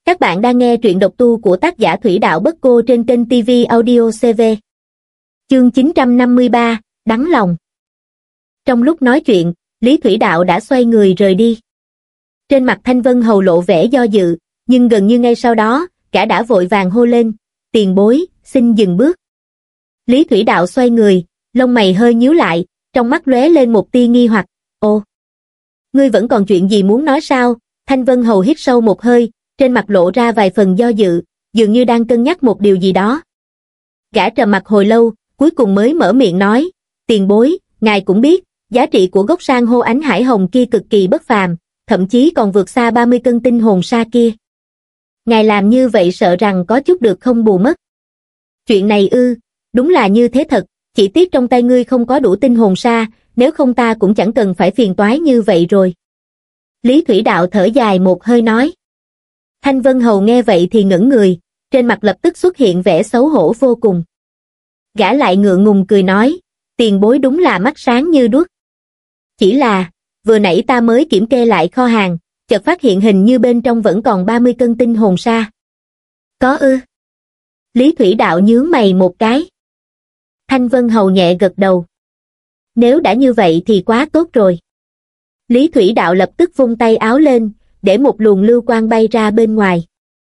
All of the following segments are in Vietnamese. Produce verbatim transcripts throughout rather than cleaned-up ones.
Các bạn đang nghe truyện độc tu của tác giả Thủy Đạo Bất Cô trên kênh ti vi Audio xê vê. Chương chín trăm năm mươi ba, Đắng lòng. Trong lúc nói chuyện, Lý Thủy Đạo đã xoay người rời đi. Trên mặt Thanh Vân Hầu lộ vẻ do dự, nhưng gần như ngay sau đó, gã đã vội vàng hô lên, tiền bối, xin dừng bước. Lý Thủy Đạo xoay người, lông mày hơi nhíu lại, trong mắt lóe lên một tia nghi hoặc, ồ, ngươi vẫn còn chuyện gì muốn nói sao? Thanh Vân Hầu hít sâu một hơi, trên mặt lộ ra vài phần do dự, dường như đang cân nhắc một điều gì đó. Gã trầm mặc hồi lâu, cuối cùng mới mở miệng nói, tiền bối, ngài cũng biết, giá trị của gốc san hô ánh hải hồng kia cực kỳ bất phàm, thậm chí còn vượt xa ba mươi cân tinh hồn sa kia. Ngài làm như vậy sợ rằng có chút được không bù mất. Chuyện này ư, đúng là như thế thật, chỉ tiếc trong tay ngươi không có đủ tinh hồn sa, nếu không ta cũng chẳng cần phải phiền toái như vậy rồi. Lý Thủy Đạo thở dài một hơi nói. Thanh Vân Hầu nghe vậy thì ngẩn người, trên mặt lập tức xuất hiện vẻ xấu hổ vô cùng. Gã lại ngượng ngùng cười nói, tiền bối đúng là mắt sáng như đuốc. Chỉ là, vừa nãy ta mới kiểm kê lại kho hàng, chợt phát hiện hình như bên trong vẫn còn ba mươi cân tinh hồn sa. Có ư? Lý Thủy Đạo nhướng mày một cái. Thanh Vân Hầu nhẹ gật đầu. Nếu đã như vậy thì quá tốt rồi. Lý Thủy Đạo lập tức vung tay áo lên, để một luồng lưu quang bay ra bên ngoài.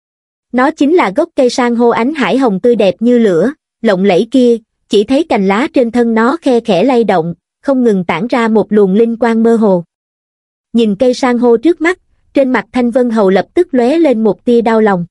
Nó chính là gốc cây san hô ánh hải hồng tươi đẹp như lửa, lộng lẫy kia, chỉ thấy cành lá trên thân nó khe khẽ lay động, không ngừng tản ra một luồng linh quang mơ hồ. Nhìn cây san hô trước mắt, trên mặt Thanh Vân Hầu lập tức lóe lên một tia đau lòng.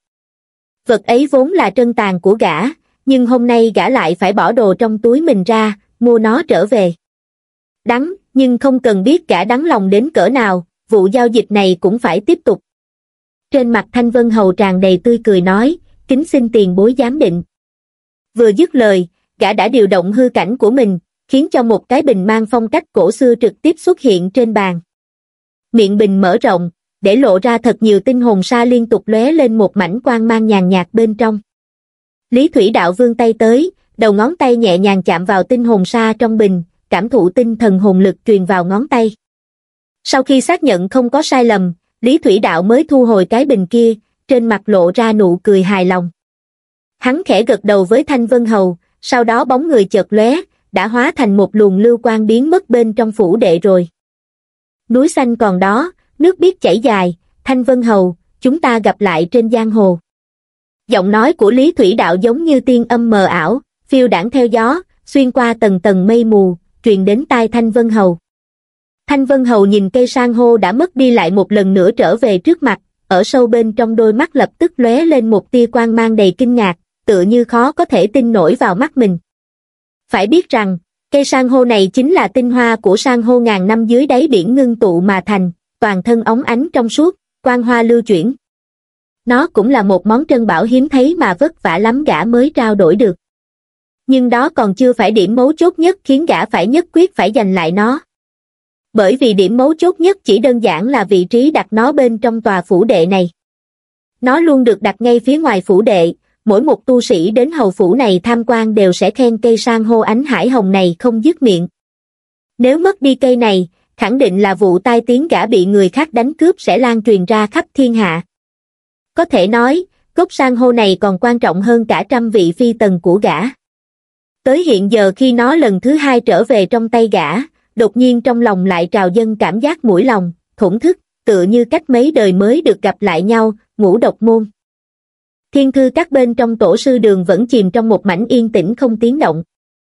Vật ấy vốn là trân tàn của gã, nhưng hôm nay gã lại phải bỏ đồ trong túi mình ra, mua nó trở về. Đắng, nhưng không cần biết gã đắng lòng đến cỡ nào, vụ giao dịch này cũng phải tiếp tục. Trên mặt Thanh Vân Hầu tràn đầy tươi cười nói, kính xin tiền bối giám định. Vừa dứt lời, gã đã điều động hư cảnh của mình, khiến cho một cái bình mang phong cách cổ xưa trực tiếp xuất hiện trên bàn. Miệng bình mở rộng, để lộ ra thật nhiều tinh hồn sa liên tục lóe lên một mảnh quang mang nhàn nhạt bên trong. Lý Thủy Đạo vươn tay tới, đầu ngón tay nhẹ nhàng chạm vào tinh hồn sa trong bình, cảm thụ tinh thần hồn lực truyền vào ngón tay. Sau khi xác nhận không có sai lầm, Lý Thủy Đạo mới thu hồi cái bình kia, trên mặt lộ ra nụ cười hài lòng. Hắn khẽ gật đầu với Thanh Vân Hầu, sau đó bóng người chợt lóe, đã hóa thành một luồng lưu quang biến mất bên trong phủ đệ rồi. Núi xanh còn đó, nước biết chảy dài, Thanh Vân Hầu, chúng ta gặp lại trên giang hồ. Giọng nói của Lý Thủy Đạo giống như tiên âm mờ ảo, phiêu đãng theo gió, xuyên qua tầng tầng mây mù, truyền đến tai Thanh Vân Hầu. Thanh Vân Hầu nhìn cây san hô đã mất đi lại một lần nữa trở về trước mặt, ở sâu bên trong đôi mắt lập tức lóe lên một tia quang mang đầy kinh ngạc, tựa như khó có thể tin nổi vào mắt mình. Phải biết rằng, cây san hô này chính là tinh hoa của san hô ngàn năm dưới đáy biển ngưng tụ mà thành, toàn thân óng ánh trong suốt, quang hoa lưu chuyển. Nó cũng là một món trân bảo hiếm thấy mà vất vả lắm gã mới trao đổi được. Nhưng đó còn chưa phải điểm mấu chốt nhất khiến gã phải nhất quyết phải giành lại nó. Bởi vì điểm mấu chốt nhất chỉ đơn giản là vị trí đặt nó bên trong tòa phủ đệ này. Nó luôn được đặt ngay phía ngoài phủ đệ, mỗi một tu sĩ đến hầu phủ này tham quan đều sẽ khen cây san hô ánh hải hồng này không dứt miệng. Nếu mất đi cây này, khẳng định là vụ tai tiếng gã bị người khác đánh cướp sẽ lan truyền ra khắp thiên hạ. Có thể nói, gốc san hô này còn quan trọng hơn cả trăm vị phi tần của gã. Tới hiện giờ khi nó lần thứ hai trở về trong tay gã, đột nhiên trong lòng lại trào dâng cảm giác mũi lòng, thổn thức, tựa như cách mấy đời mới được gặp lại nhau, ngũ độc môn. Thiên thư các bên trong tổ sư đường vẫn chìm trong một mảnh yên tĩnh không tiếng động.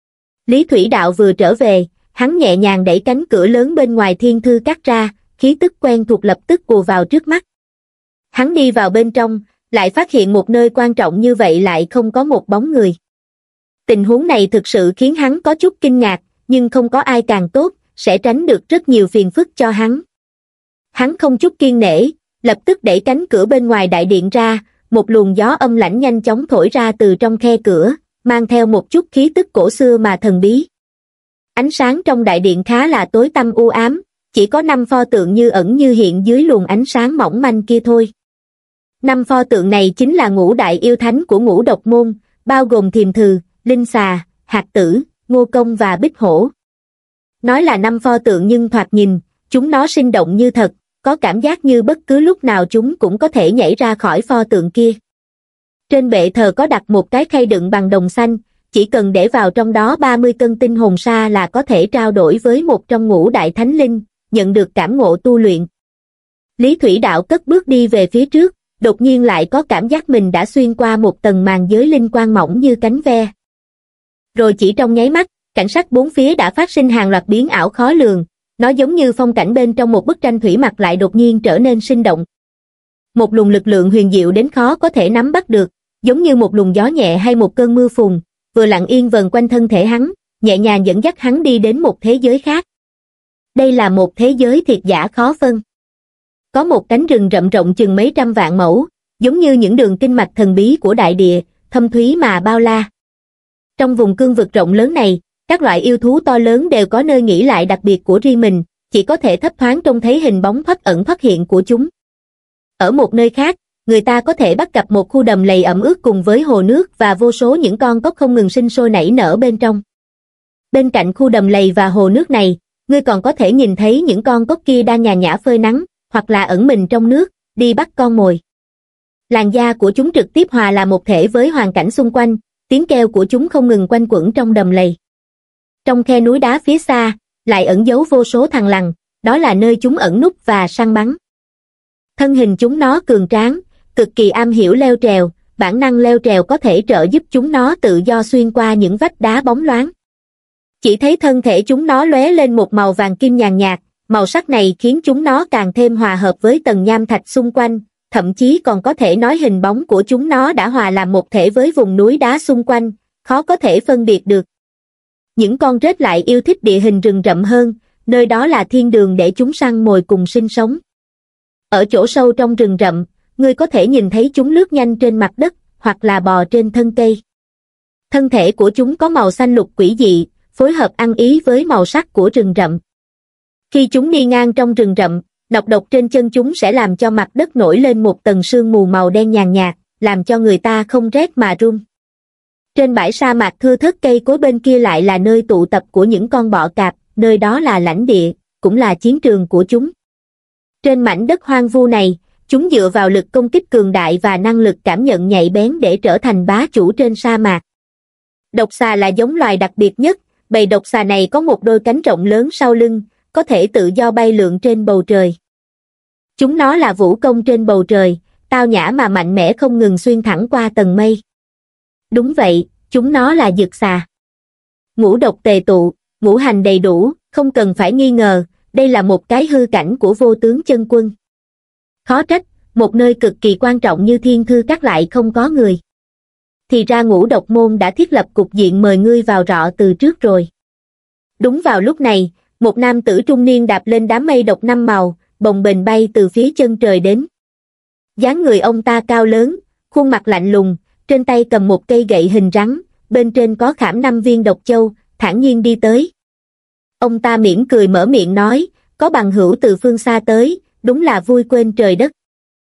Lý Thủy Đạo vừa trở về, hắn nhẹ nhàng đẩy cánh cửa lớn bên ngoài thiên thư các ra, khí tức quen thuộc lập tức ùa vào trước mắt. Hắn đi vào bên trong, lại phát hiện một nơi quan trọng như vậy lại không có một bóng người. Tình huống này thực sự khiến hắn có chút kinh ngạc, nhưng không có ai càng tốt, sẽ tránh được rất nhiều phiền phức cho hắn. Hắn không chút kiêng nể, lập tức đẩy cánh cửa bên ngoài đại điện ra, một luồng gió âm lãnh nhanh chóng thổi ra từ trong khe cửa, mang theo một chút khí tức cổ xưa mà thần bí. Ánh sáng trong đại điện khá là tối tăm u ám, chỉ có năm pho tượng như ẩn như hiện dưới luồng ánh sáng mỏng manh kia thôi. Năm pho tượng này chính là ngũ đại yêu thánh của ngũ độc môn, bao gồm Thiềm Thừ, Linh Xà, Hạt Tử, Ngô Công và Bích Hổ. Nói là năm pho tượng nhưng thoạt nhìn, chúng nó sinh động như thật, có cảm giác như bất cứ lúc nào chúng cũng có thể nhảy ra khỏi pho tượng kia. Trên bệ thờ có đặt một cái khay đựng bằng đồng xanh, chỉ cần để vào trong đó ba mươi cân tinh hồn sa là có thể trao đổi với một trong ngũ đại thánh linh, nhận được cảm ngộ tu luyện. Lý Thủy Đạo cất bước đi về phía trước, đột nhiên lại có cảm giác mình đã xuyên qua một tầng màn giới linh quang mỏng như cánh ve. Rồi chỉ trong nháy mắt, cảnh sắc bốn phía đã phát sinh hàng loạt biến ảo khó lường, nó giống như phong cảnh bên trong một bức tranh thủy mặc lại đột nhiên trở nên sinh động. Một luồng lực lượng huyền diệu đến khó có thể nắm bắt được, giống như một luồng gió nhẹ hay một cơn mưa phùn, vừa lặng yên vần quanh thân thể hắn, nhẹ nhàng dẫn dắt hắn đi đến một thế giới khác. Đây là một thế giới thiệt giả khó phân. Có một cánh rừng rậm rộng chừng mấy trăm vạn mẫu, giống như những đường kinh mạch thần bí của đại địa, thâm thúy mà bao la. Trong vùng cương vực rộng lớn này, các loại yêu thú to lớn đều có nơi nghỉ lại đặc biệt của riêng mình, chỉ có thể thấp thoáng trông thấy hình bóng thoắt ẩn thoắt hiện của chúng. Ở một nơi khác, người ta có thể bắt gặp một khu đầm lầy ẩm ướt cùng với hồ nước và vô số những con cóc không ngừng sinh sôi nảy nở bên trong. Bên cạnh khu đầm lầy và hồ nước này, ngươi còn có thể nhìn thấy những con cóc kia đang nhàn nhã phơi nắng, hoặc là ẩn mình trong nước, đi bắt con mồi. Làn da của chúng trực tiếp hòa là một thể với hoàn cảnh xung quanh, tiếng kêu của chúng không ngừng quanh quẩn trong đầm lầy. Trong khe núi đá phía xa, lại ẩn giấu vô số thằn lằn, đó là nơi chúng ẩn núp và săn bắn. Thân hình chúng nó cường tráng, cực kỳ am hiểu leo trèo, bản năng leo trèo có thể trợ giúp chúng nó tự do xuyên qua những vách đá bóng loáng. Chỉ thấy thân thể chúng nó lóe lên một màu vàng kim nhàn nhạt, màu sắc này khiến chúng nó càng thêm hòa hợp với tầng nham thạch xung quanh, thậm chí còn có thể nói hình bóng của chúng nó đã hòa làm một thể với vùng núi đá xung quanh, khó có thể phân biệt được. Những con rết lại yêu thích địa hình rừng rậm hơn, nơi đó là thiên đường để chúng săn mồi cùng sinh sống. Ở chỗ sâu trong rừng rậm, ngươi có thể nhìn thấy chúng lướt nhanh trên mặt đất, hoặc là bò trên thân cây. Thân thể của chúng có màu xanh lục quỷ dị, phối hợp ăn ý với màu sắc của rừng rậm. Khi chúng đi ngang trong rừng rậm, nọc độc trên chân chúng sẽ làm cho mặt đất nổi lên một tầng sương mù màu đen nhàn nhạt, làm cho người ta không rét mà run. Trên bãi sa mạc thưa thớt cây cối bên kia lại là nơi tụ tập của những con bọ cạp, nơi đó là lãnh địa, cũng là chiến trường của chúng. Trên mảnh đất hoang vu này, chúng dựa vào lực công kích cường đại và năng lực cảm nhận nhạy bén để trở thành bá chủ trên sa mạc. Độc xà là giống loài đặc biệt nhất, bầy độc xà này có một đôi cánh rộng lớn sau lưng, có thể tự do bay lượn trên bầu trời. Chúng nó là vũ công trên bầu trời, tao nhã mà mạnh mẽ không ngừng xuyên thẳng qua tầng mây. Đúng vậy, chúng nó là dực xà. Ngũ độc tề tụ, ngũ hành đầy đủ, không cần phải nghi ngờ, đây là một cái hư cảnh của vô tướng chân quân. Khó trách, một nơi cực kỳ quan trọng như Thiên Thư Các lại không có người. Thì ra Ngũ Độc Môn đã thiết lập cục diện mời ngươi vào rọ từ trước rồi. Đúng vào lúc này, một nam tử trung niên đạp lên đám mây độc năm màu, bồng bềnh bay từ phía chân trời đến. Dáng người ông ta cao lớn, khuôn mặt lạnh lùng, trên tay cầm một cây gậy hình rắn, bên trên có khảm năm viên độc châu, thản nhiên đi tới. Ông ta mỉm cười mở miệng nói, có bằng hữu từ phương xa tới, đúng là vui quên trời đất.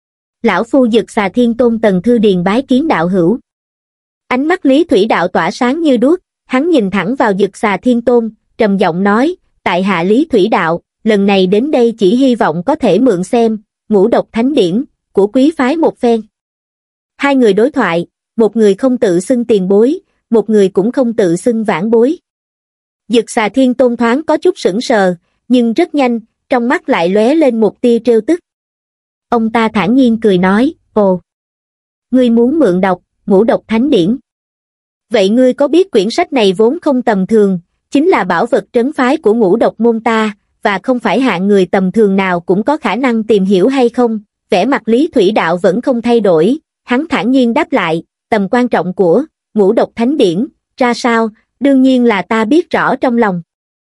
Lão phu Dực Xà Thiên Tôn Tần Thư Điền bái kiến đạo hữu. Ánh mắt Lý Thủy Đạo tỏa sáng như đuốc, hắn nhìn thẳng vào Dực Xà Thiên Tôn, trầm giọng nói, tại hạ Lý Thủy Đạo, lần này đến đây chỉ hy vọng có thể mượn xem, ngũ độc thánh điển, của quý phái một phen. Hai người đối thoại, một người không tự xưng tiền bối, một người cũng không tự xưng vãn bối. Dực Xà Thiên Tôn thoáng có chút sững sờ, nhưng rất nhanh, trong mắt lại lóe lên một tia trêu tức. Ông ta thản nhiên cười nói, ồ, ngươi muốn mượn đọc, ngũ độc thánh điển. Vậy ngươi có biết quyển sách này vốn không tầm thường, chính là bảo vật trấn phái của ngũ độc môn ta, và không phải hạng người tầm thường nào cũng có khả năng tìm hiểu hay không? Vẻ mặt Lý Thủy Đạo vẫn không thay đổi, hắn thản nhiên đáp lại, tầm quan trọng của ngũ độc thánh điển, ra sao, đương nhiên là ta biết rõ trong lòng.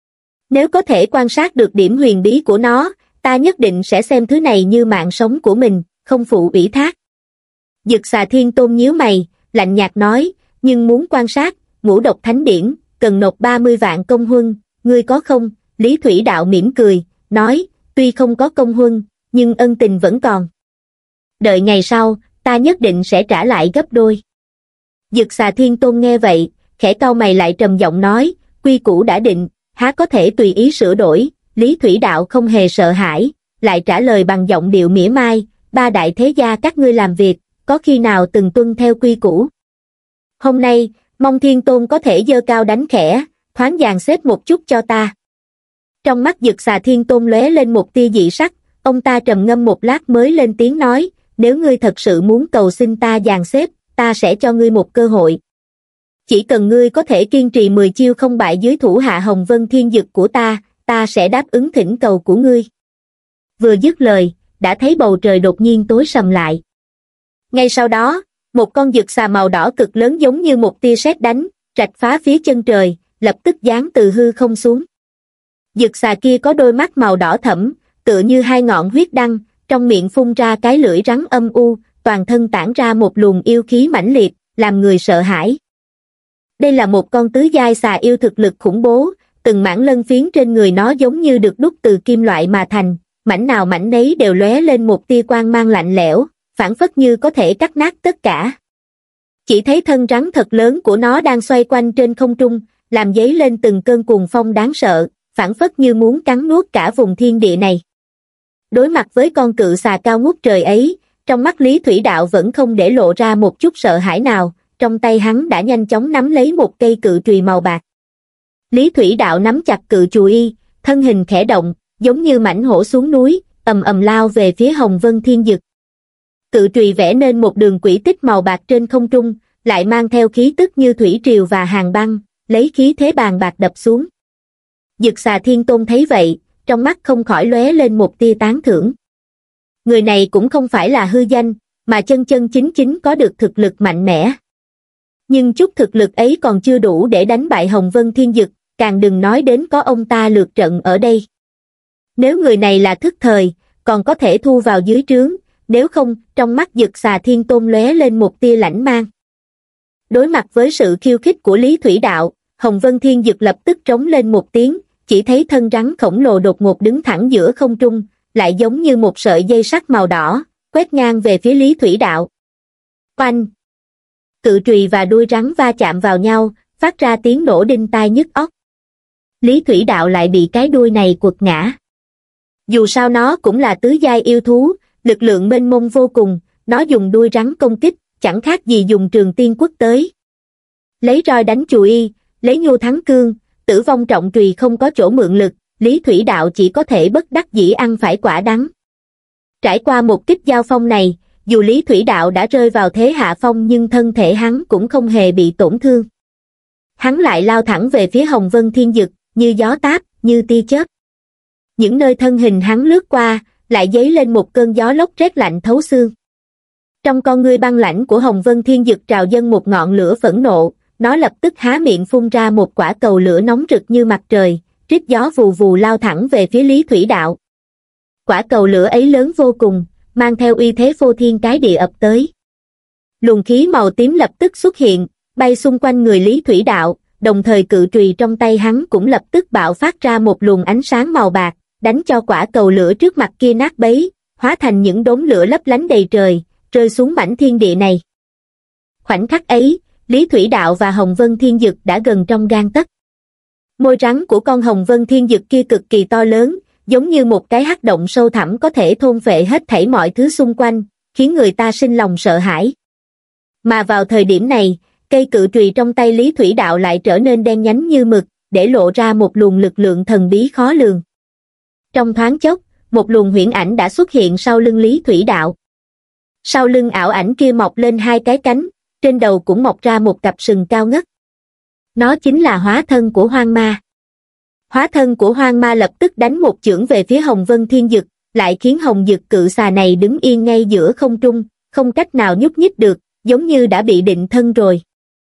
Nếu có thể quan sát được điểm huyền bí của nó, ta nhất định sẽ xem thứ này như mạng sống của mình, không phụ ủy thác. Dực Xà Thiên Tôn nhíu mày, lạnh nhạt nói, nhưng muốn quan sát, ngũ độc thánh điển, cần nộp ba mươi vạn công huân, ngươi có không? Lý Thủy Đạo mỉm cười, nói, tuy không có công huân, nhưng ân tình vẫn còn. Đợi ngày sau, ta nhất định sẽ trả lại gấp đôi. Dực Xà Thiên Tôn nghe vậy, khẽ cau mày lại trầm giọng nói, quy củ đã định, há có thể tùy ý sửa đổi. Lý Thủy Đạo không hề sợ hãi, lại trả lời bằng giọng điệu mỉa mai, ba đại thế gia các ngươi làm việc, có khi nào từng tuân theo quy củ. Hôm nay, mong Thiên Tôn có thể giơ cao đánh khẽ, thoáng dàn xếp một chút cho ta. Trong mắt Dực Xà Thiên Tôn lóe lên một tia dị sắc, ông ta trầm ngâm một lát mới lên tiếng nói, nếu ngươi thật sự muốn cầu xin ta dàn xếp, ta sẽ cho ngươi một cơ hội. Chỉ cần ngươi có thể kiên trì mười chiêu không bại dưới thủ hạ Hồng Vân Thiên Dực của ta, ta sẽ đáp ứng thỉnh cầu của ngươi. Vừa dứt lời, đã thấy bầu trời đột nhiên tối sầm lại. Ngay sau đó, một con dực xà màu đỏ cực lớn giống như một tia sét đánh, rạch phá phía chân trời, lập tức giáng từ hư không xuống. Dực xà kia có đôi mắt màu đỏ thẫm, tựa như hai ngọn huyết đăng, trong miệng phun ra cái lưỡi rắn âm u, toàn thân tản ra một luồng yêu khí mãnh liệt, làm người sợ hãi. Đây là một con tứ giai xà yêu thực lực khủng bố, từng mảng lân phiến trên người nó giống như được đúc từ kim loại mà thành, mảnh nào mảnh nấy đều lóe lên một tia quang mang lạnh lẽo, phảng phất như có thể cắt nát tất cả. Chỉ thấy thân rắn thật lớn của nó đang xoay quanh trên không trung, làm dấy lên từng cơn cuồng phong đáng sợ, phảng phất như muốn cắn nuốt cả vùng thiên địa này. Đối mặt với con cự xà cao ngút trời ấy, trong mắt Lý Thủy Đạo vẫn không để lộ ra một chút sợ hãi nào, trong tay hắn đã nhanh chóng nắm lấy một cây cự chùy màu bạc. Lý Thủy Đạo nắm chặt cự chùy, thân hình khẽ động, giống như mãnh hổ xuống núi, ầm ầm lao về phía Hồng Vân Thiên Dực. Cự chùy vẽ nên một đường quỹ tích màu bạc trên không trung, lại mang theo khí tức như thủy triều và hàng băng, lấy khí thế bàn bạc đập xuống. Dực Xà Thiên Tôn thấy vậy, trong mắt không khỏi lóe lên một tia tán thưởng. Người này cũng không phải là hư danh, mà chân chân chính chính có được thực lực mạnh mẽ. Nhưng chút thực lực ấy còn chưa đủ để đánh bại Hồng Vân Thiên Dực, càng đừng nói đến có ông ta lược trận ở đây. Nếu người này là thức thời, còn có thể thu vào dưới trướng, nếu không, trong mắt Dực Xà Thiên Tôn lóe lên một tia lãnh mang. Đối mặt với sự khiêu khích của Lý Thủy Đạo, Hồng Vân Thiên Dực lập tức trống lên một tiếng, chỉ thấy thân rắn khổng lồ đột ngột đứng thẳng giữa không trung, lại giống như một sợi dây sắt màu đỏ, quét ngang về phía Lý Thủy Đạo. Oanh! Cự chùy và đuôi rắn va chạm vào nhau, phát ra tiếng nổ đinh tai nhức óc. Lý Thủy Đạo lại bị cái đuôi này quật ngã. Dù sao nó cũng là tứ giai yêu thú, lực lượng mênh mông vô cùng, nó dùng đuôi rắn công kích, chẳng khác gì dùng trường tiên quất tới. Lấy roi đánh chùy, lấy nhu thắng cương, tử vong trọng chùy không có chỗ mượn lực, Lý Thủy Đạo chỉ có thể bất đắc dĩ ăn phải quả đắng. Trải qua một kích giao phong này, dù Lý Thủy Đạo đã rơi vào thế hạ phong nhưng thân thể hắn cũng không hề bị tổn thương. Hắn lại lao thẳng về phía Hồng Vân Thiên Dực, như gió táp, như tia chớp. Những nơi thân hình hắn lướt qua, lại dấy lên một cơn gió lốc rét lạnh thấu xương. Trong con ngươi băng lãnh của Hồng Vân Thiên Dực trào dâng một ngọn lửa phẫn nộ, nó lập tức há miệng phun ra một quả cầu lửa nóng rực như mặt trời, rít gió vù vù lao thẳng về phía Lý Thủy Đạo. Quả cầu lửa ấy lớn vô cùng, mang theo uy thế phô thiên cái địa ập tới. Luồng khí màu tím lập tức xuất hiện, bay xung quanh người Lý Thủy Đạo, đồng thời cự chùy trong tay hắn cũng lập tức bạo phát ra một luồng ánh sáng màu bạc, đánh cho quả cầu lửa trước mặt kia nát bấy, hóa thành những đốm lửa lấp lánh đầy trời, rơi xuống mảnh thiên địa này. Khoảnh khắc ấy, Lý Thủy Đạo và Hồng Vân Thiên Dực đã gần trong gang tấc. Môi rắn của con Hồng Vân Thiên Dực kia cực kỳ to lớn, giống như một cái hắc động sâu thẳm có thể thôn phệ hết thảy mọi thứ xung quanh, khiến người ta sinh lòng sợ hãi. Mà vào thời điểm này, cây cự chùy trong tay Lý Thủy Đạo lại trở nên đen nhánh như mực, để lộ ra một luồng lực lượng thần bí khó lường. Trong thoáng chốc, một luồng huyễn ảnh đã xuất hiện sau lưng Lý Thủy Đạo. Sau lưng ảo ảnh kia mọc lên hai cái cánh, trên đầu cũng mọc ra một cặp sừng cao ngất. Nó chính là hóa thân của Hoang Ma. Hóa thân của Hoang Ma lập tức đánh một chưởng về phía Hồng Vân Thiên Dực, lại khiến Hồng Dực cự xà này đứng yên ngay giữa không trung, không cách nào nhúc nhích được, giống như đã bị định thân rồi.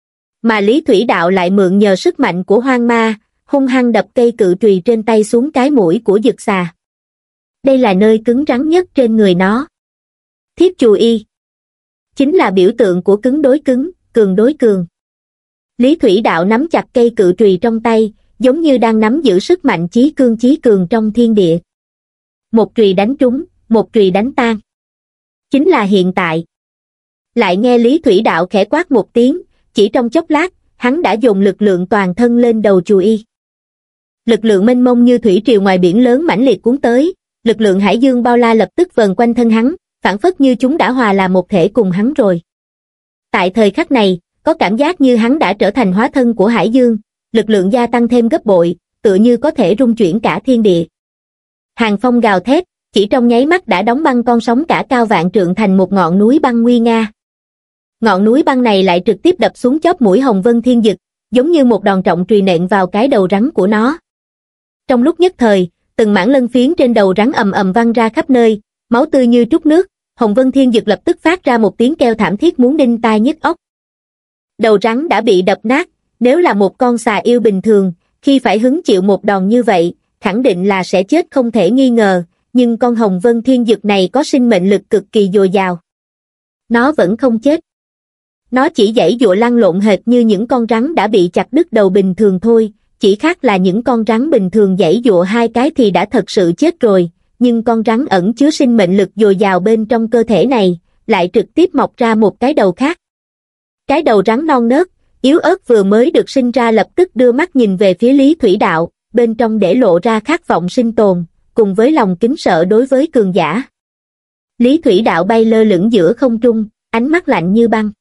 Mà Lý Thủy Đạo lại mượn nhờ sức mạnh của Hoang Ma, hung hăng đập cây cự chùy trên tay xuống cái mũi của Dực xà. Đây là nơi cứng rắn nhất trên người nó. Thiếp chùy chính là biểu tượng của cứng đối cứng, cường đối cường. Lý Thủy Đạo nắm chặt cây cự chùy trong tay, giống như đang nắm giữ sức mạnh chí cương chí cường trong thiên địa. Một chùy đánh trúng, một chùy đánh tan. Chính là hiện tại. Lại nghe Lý Thủy Đạo khẽ quát một tiếng, chỉ trong chốc lát, hắn đã dùng lực lượng toàn thân lên đầu chùy. Lực lượng mênh mông như thủy triều ngoài biển lớn mãnh liệt cuốn tới, lực lượng hải dương bao la lập tức vờn quanh thân hắn, phảng phất như chúng đã hòa là một thể cùng hắn rồi. Tại thời khắc này, có cảm giác như hắn đã trở thành hóa thân của hải dương, lực lượng gia tăng thêm gấp bội, tựa như có thể rung chuyển cả thiên địa. Hàng phong gào thét, chỉ trong nháy mắt đã đóng băng con sóng cả cao vạn trượng thành một ngọn núi băng nguy nga. Ngọn núi băng này lại trực tiếp đập xuống chóp mũi Hồng Vân Thiên Dực, giống như một đòn trọng trùy nện vào cái đầu rắn của nó. Trong lúc nhất thời, từng mảng lân phiến trên đầu rắn ầm ầm văng ra khắp nơi, máu tươi như trút nước, Hồng Vân Thiên Dực lập tức phát ra một tiếng kêu thảm thiết muốn đinh tai nhức óc. Đầu rắn đã bị đập nát, nếu là một con xà yêu bình thường, khi phải hứng chịu một đòn như vậy, khẳng định là sẽ chết không thể nghi ngờ, nhưng con Hồng Vân Thiên Dực này có sinh mệnh lực cực kỳ dồi dào. Nó vẫn không chết. Nó chỉ giãy giụa lăn lộn hệt như những con rắn đã bị chặt đứt đầu bình thường thôi, chỉ khác là những con rắn bình thường giãy giụa hai cái thì đã thật sự chết rồi, nhưng con rắn ẩn chứa sinh mệnh lực dồi dào bên trong cơ thể này, lại trực tiếp mọc ra một cái đầu khác. Cái đầu rắn non nớt, yếu ớt vừa mới được sinh ra lập tức đưa mắt nhìn về phía Lý Thủy Đạo, bên trong để lộ ra khát vọng sinh tồn, cùng với lòng kính sợ đối với cường giả. Lý Thủy Đạo bay lơ lửng giữa không trung, ánh mắt lạnh như băng.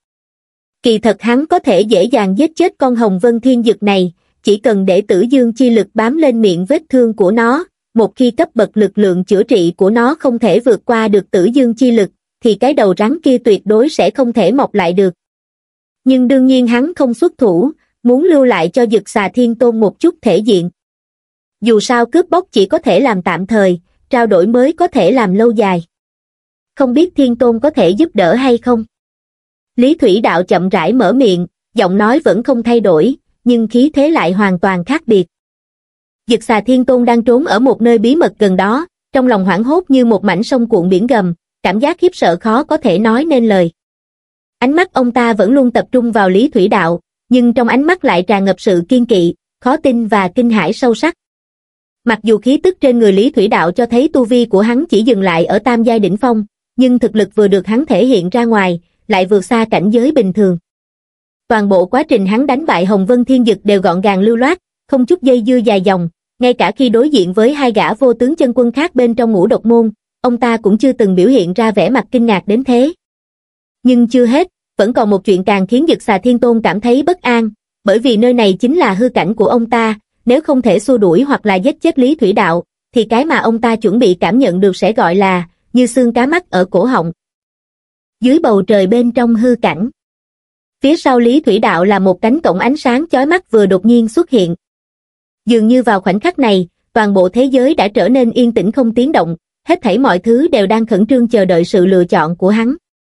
Kỳ thật hắn có thể dễ dàng giết chết con Hồng Vân Thiên Dực này, chỉ cần để tử dương chi lực bám lên miệng vết thương của nó, một khi cấp bậc lực lượng chữa trị của nó không thể vượt qua được tử dương chi lực, thì cái đầu rắn kia tuyệt đối sẽ không thể mọc lại được. Nhưng đương nhiên hắn không xuất thủ, muốn lưu lại cho Dực Xà Thiên Tôn một chút thể diện. Dù sao cướp bóc chỉ có thể làm tạm thời, trao đổi mới có thể làm lâu dài. Không biết Thiên Tôn có thể giúp đỡ hay không? Lý Thủy Đạo chậm rãi mở miệng, giọng nói vẫn không thay đổi, nhưng khí thế lại hoàn toàn khác biệt. Dực Xà Thiên Tôn đang trốn ở một nơi bí mật gần đó, trong lòng hoảng hốt như một mảnh sông cuộn biển gầm, cảm giác khiếp sợ khó có thể nói nên lời. Ánh mắt ông ta vẫn luôn tập trung vào Lý Thủy Đạo, nhưng trong ánh mắt lại tràn ngập sự kiên kỵ, khó tin và kinh hãi sâu sắc. Mặc dù khí tức trên người Lý Thủy Đạo cho thấy tu vi của hắn chỉ dừng lại ở tam giai đỉnh phong, nhưng thực lực vừa được hắn thể hiện ra ngoài, lại vượt xa cảnh giới bình thường. Toàn bộ quá trình hắn đánh bại Hồng Vân Thiên Dực đều gọn gàng lưu loát, không chút dây dưa dài dòng, ngay cả khi đối diện với hai gã vô tướng chân quân khác bên trong Ngũ Độc Môn, ông ta cũng chưa từng biểu hiện ra vẻ mặt kinh ngạc đến thế. Nhưng chưa hết, vẫn còn một chuyện càng khiến Dực Xà Thiên Tôn cảm thấy bất an, bởi vì nơi này chính là hư cảnh của ông ta, nếu không thể xua đuổi hoặc là giết chết Lý Thủy Đạo, thì cái mà ông ta chuẩn bị cảm nhận được sẽ gọi là như xương cá mắc ở cổ họng. Dưới bầu trời bên trong hư cảnh, phía sau Lý Thủy Đạo là một cánh cổng ánh sáng chói mắt vừa đột nhiên xuất hiện. Dường như vào khoảnh khắc này, toàn bộ thế giới đã trở nên yên tĩnh không tiếng động, hết thảy mọi thứ đều đang khẩn trương chờ đợi sự lựa chọn của hắn.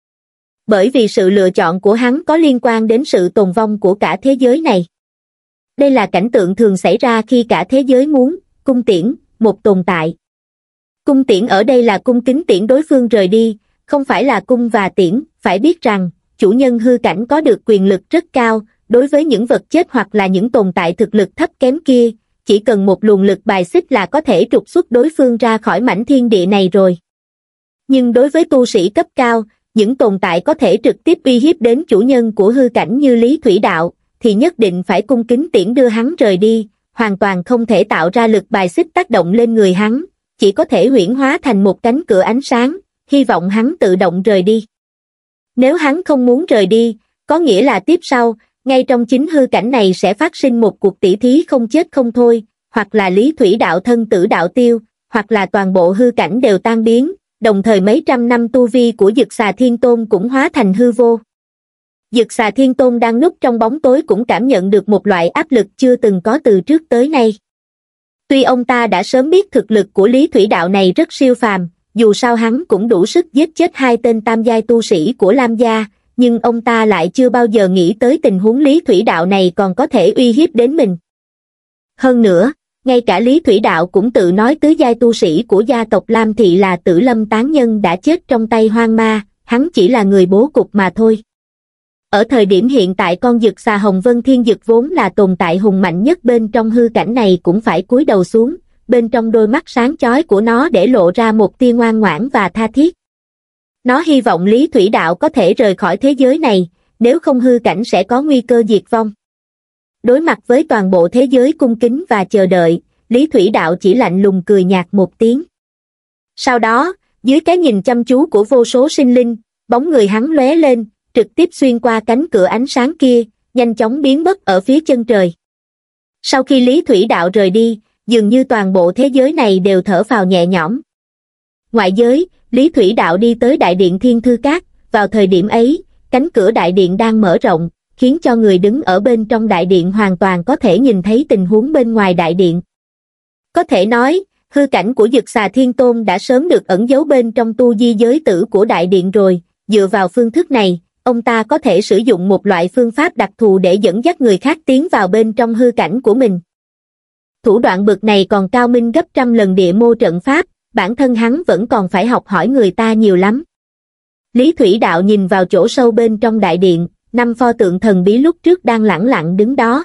Bởi vì sự lựa chọn của hắn có liên quan đến sự tồn vong của cả thế giới này. Đây là cảnh tượng thường xảy ra khi cả thế giới muốn cung tiễn một tồn tại. Cung tiễn ở đây là cung kính tiễn đối phương rời đi, không phải là cung và tiễn, phải biết rằng, chủ nhân hư cảnh có được quyền lực rất cao, đối với những vật chết hoặc là những tồn tại thực lực thấp kém kia, chỉ cần một luồng lực bài xích là có thể trục xuất đối phương ra khỏi mảnh thiên địa này rồi. Nhưng đối với tu sĩ cấp cao, những tồn tại có thể trực tiếp uy hiếp đến chủ nhân của hư cảnh như Lý Thủy Đạo, thì nhất định phải cung kính tiễn đưa hắn rời đi, hoàn toàn không thể tạo ra lực bài xích tác động lên người hắn, chỉ có thể huyễn hóa thành một cánh cửa ánh sáng, hy vọng hắn tự động rời đi. Nếu hắn không muốn rời đi, có nghĩa là tiếp sau, ngay trong chính hư cảnh này sẽ phát sinh một cuộc tỷ thí không chết không thôi, hoặc là Lý Thủy Đạo thân tử đạo tiêu, hoặc là toàn bộ hư cảnh đều tan biến, đồng thời mấy trăm năm tu vi của Dực Xà Thiên Tôn cũng hóa thành hư vô. Dực Xà Thiên Tôn đang núp trong bóng tối cũng cảm nhận được một loại áp lực chưa từng có từ trước tới nay. Tuy ông ta đã sớm biết thực lực của Lý Thủy Đạo này rất siêu phàm, dù sao hắn cũng đủ sức giết chết hai tên tam giai tu sĩ của Lam gia, nhưng ông ta lại chưa bao giờ nghĩ tới tình huống Lý Thủy Đạo này còn có thể uy hiếp đến mình. Hơn nữa, ngay cả Lý Thủy Đạo cũng tự nói tứ giai tu sĩ của gia tộc Lam Thị là Tử Lâm tán nhân đã chết trong tay hoang ma, hắn chỉ là người bố cục mà thôi. Ở thời điểm hiện tại con Dực Xà Hồng Vân Thiên Dực vốn là tồn tại hùng mạnh nhất bên trong hư cảnh này cũng phải cúi đầu xuống, bên trong đôi mắt sáng chói của nó để lộ ra một tia ngoan ngoãn và tha thiết. Nó hy vọng Lý Thủy Đạo có thể rời khỏi thế giới này, nếu không hư cảnh sẽ có nguy cơ diệt vong. Đối mặt với toàn bộ thế giới cung kính và chờ đợi, Lý Thủy Đạo chỉ lạnh lùng cười nhạt một tiếng. Sau đó, dưới cái nhìn chăm chú của vô số sinh linh, bóng người hắn lóe lên, trực tiếp xuyên qua cánh cửa ánh sáng kia, nhanh chóng biến mất ở phía chân trời. Sau khi Lý Thủy Đạo rời đi, dường như toàn bộ thế giới này đều thở phào nhẹ nhõm. Ngoại giới, Lý Thủy Đạo đi tới Đại điện Thiên Thư Các, vào thời điểm ấy, cánh cửa đại điện đang mở rộng, khiến cho người đứng ở bên trong đại điện hoàn toàn có thể nhìn thấy tình huống bên ngoài đại điện. Có thể nói, hư cảnh của Dực Xà Thiên Tôn đã sớm được ẩn giấu bên trong tu di giới tử của đại điện rồi, dựa vào phương thức này, ông ta có thể sử dụng một loại phương pháp đặc thù để dẫn dắt người khác tiến vào bên trong hư cảnh của mình. Thủ đoạn bực này còn cao minh gấp trăm lần địa mô trận pháp, bản thân hắn vẫn còn phải học hỏi người ta nhiều lắm. Lý Thủy Đạo nhìn vào chỗ sâu bên trong đại điện, năm pho tượng thần bí lúc trước đang lẳng lặng đứng đó.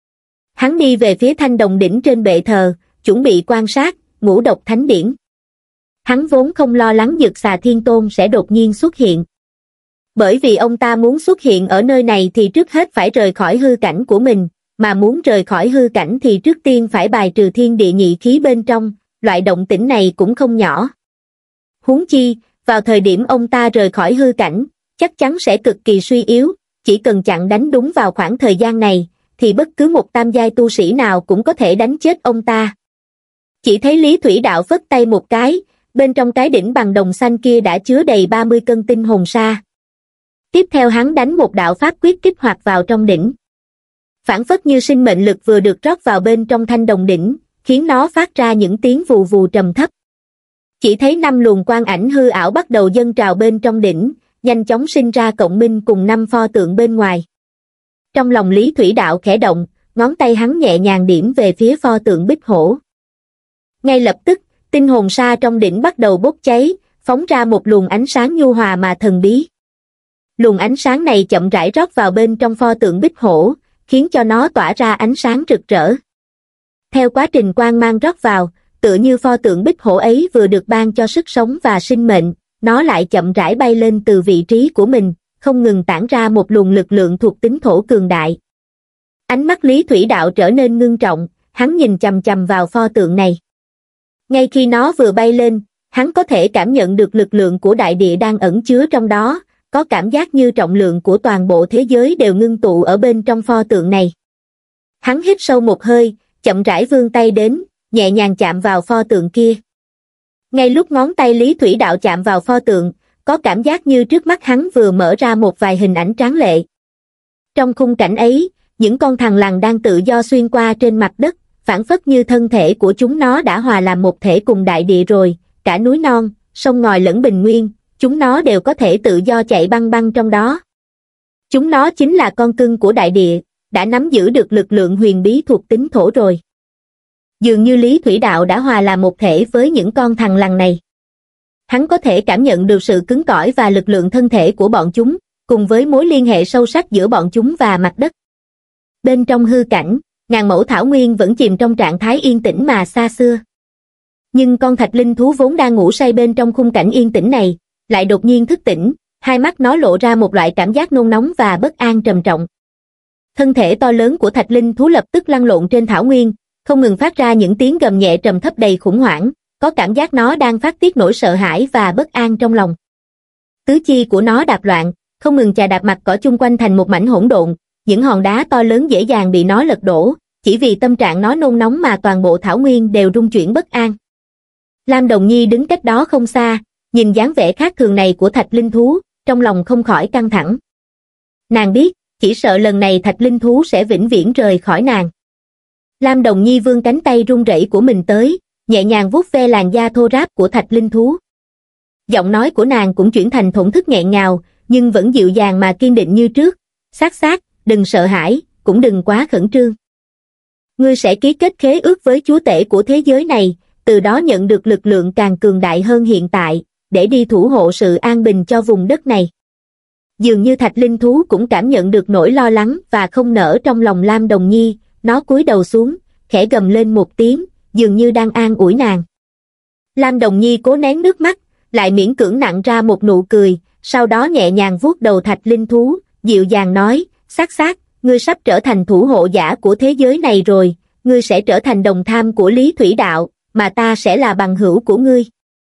Hắn đi về phía thanh đồng đỉnh trên bệ thờ, chuẩn bị quan sát Ngũ Độc Thánh Điển. Hắn vốn không lo lắng Dực Xà Thiên Tôn sẽ đột nhiên xuất hiện. Bởi vì ông ta muốn xuất hiện ở nơi này thì trước hết phải rời khỏi hư cảnh của mình, mà muốn rời khỏi hư cảnh thì trước tiên phải bài trừ thiên địa nhị khí bên trong, loại động tĩnh này cũng không nhỏ. Huống chi, vào thời điểm ông ta rời khỏi hư cảnh, chắc chắn sẽ cực kỳ suy yếu, chỉ cần chặn đánh đúng vào khoảng thời gian này, thì bất cứ một tam giai tu sĩ nào cũng có thể đánh chết ông ta. Chỉ thấy Lý Thủy Đạo phất tay một cái, bên trong cái đỉnh bằng đồng xanh kia đã chứa đầy ba mươi cân tinh hồn sa. Tiếp theo hắn đánh một đạo pháp quyết kích hoạt vào trong đỉnh. Phản phất như sinh mệnh lực vừa được rót vào bên trong thanh đồng đỉnh, khiến nó phát ra những tiếng vù vù trầm thấp. Chỉ thấy năm luồng quang ảnh hư ảo bắt đầu dâng trào bên trong đỉnh, nhanh chóng sinh ra cộng minh cùng năm pho tượng bên ngoài. Trong lòng Lý Thủy Đạo khẽ động, ngón tay hắn nhẹ nhàng điểm về phía pho tượng Bích Hổ. Ngay lập tức, tinh hồn sa trong đỉnh bắt đầu bốc cháy, phóng ra một luồng ánh sáng nhu hòa mà thần bí. Luồng ánh sáng này chậm rãi rót vào bên trong pho tượng Bích Hổ, khiến cho nó tỏa ra ánh sáng rực rỡ. Theo quá trình quang mang rót vào, tựa như pho tượng Bích Hổ ấy vừa được ban cho sức sống và sinh mệnh, nó lại chậm rãi bay lên từ vị trí của mình, không ngừng tản ra một luồng lực lượng thuộc tính thổ cường đại. Ánh mắt Lý Thủy Đạo trở nên ngưng trọng, hắn nhìn chằm chằm vào pho tượng này. Ngay khi nó vừa bay lên, hắn có thể cảm nhận được lực lượng của đại địa đang ẩn chứa trong đó, có cảm giác như trọng lượng của toàn bộ thế giới đều ngưng tụ ở bên trong pho tượng này. Hắn hít sâu một hơi, chậm rãi vươn tay đến, nhẹ nhàng chạm vào pho tượng kia. Ngay lúc ngón tay Lý Thủy Đạo chạm vào pho tượng, có cảm giác như trước mắt hắn vừa mở ra một vài hình ảnh tráng lệ. Trong khung cảnh ấy, những con thằn lằn đang tự do xuyên qua trên mặt đất, phảng phất như thân thể của chúng nó đã hòa làm một thể cùng đại địa rồi, cả núi non, sông ngòi lẫn bình nguyên, chúng nó đều có thể tự do chạy băng băng trong đó. Chúng nó chính là con cưng của đại địa, đã nắm giữ được lực lượng huyền bí thuộc tính thổ rồi. Dường như Lý Thủy Đạo đã hòa làm một thể với những con thằn lằn này. Hắn có thể cảm nhận được sự cứng cỏi và lực lượng thân thể của bọn chúng, cùng với mối liên hệ sâu sắc giữa bọn chúng và mặt đất. Bên trong hư cảnh, ngàn mẫu thảo nguyên vẫn chìm trong trạng thái yên tĩnh mà xa xưa. Nhưng con thạch linh thú vốn đang ngủ say bên trong khung cảnh yên tĩnh này, lại đột nhiên thức tỉnh, hai mắt nó lộ ra một loại cảm giác nôn nóng và bất an trầm trọng. Thân thể to lớn của thạch linh thú lập tức lăn lộn trên thảo nguyên, không ngừng phát ra những tiếng gầm nhẹ trầm thấp đầy khủng hoảng, có cảm giác nó đang phát tiết nỗi sợ hãi và bất an trong lòng. Tứ chi của nó đạp loạn, không ngừng chà đạp mặt cỏ chung quanh thành một mảnh hỗn độn, những hòn đá to lớn dễ dàng bị nó lật đổ, chỉ vì tâm trạng nó nôn nóng mà toàn bộ thảo nguyên đều rung chuyển bất an. Lam Đồng Nhi đứng cách đó không xa, nhìn dáng vẻ khác thường này của thạch linh thú, trong lòng không khỏi căng thẳng. Nàng biết, chỉ sợ lần này thạch linh thú sẽ vĩnh viễn rời khỏi nàng. Lam Đồng Nhi vươn cánh tay run rẩy của mình tới, nhẹ nhàng vuốt ve làn da thô ráp của thạch linh thú. Giọng nói của nàng cũng chuyển thành thổn thức nghẹn ngào, nhưng vẫn dịu dàng mà kiên định như trước. Sát sát, đừng sợ hãi, cũng đừng quá khẩn trương. Ngươi sẽ ký kết khế ước với chúa tể của thế giới này, từ đó nhận được lực lượng càng cường đại hơn hiện tại, để đi thủ hộ sự an bình cho vùng đất này. Dường như thạch linh thú cũng cảm nhận được nỗi lo lắng và không nở trong lòng Lam Đồng Nhi, nó cúi đầu xuống, khẽ gầm lên một tiếng, dường như đang an ủi nàng. Lam Đồng Nhi cố nén nước mắt, lại miễn cưỡng nặn ra một nụ cười, sau đó nhẹ nhàng vuốt đầu thạch linh thú, dịu dàng nói, sát sát, ngươi sắp trở thành thủ hộ giả của thế giới này rồi, ngươi sẽ trở thành đồng tham của Lý Thủy Đạo, mà ta sẽ là bằng hữu của ngươi.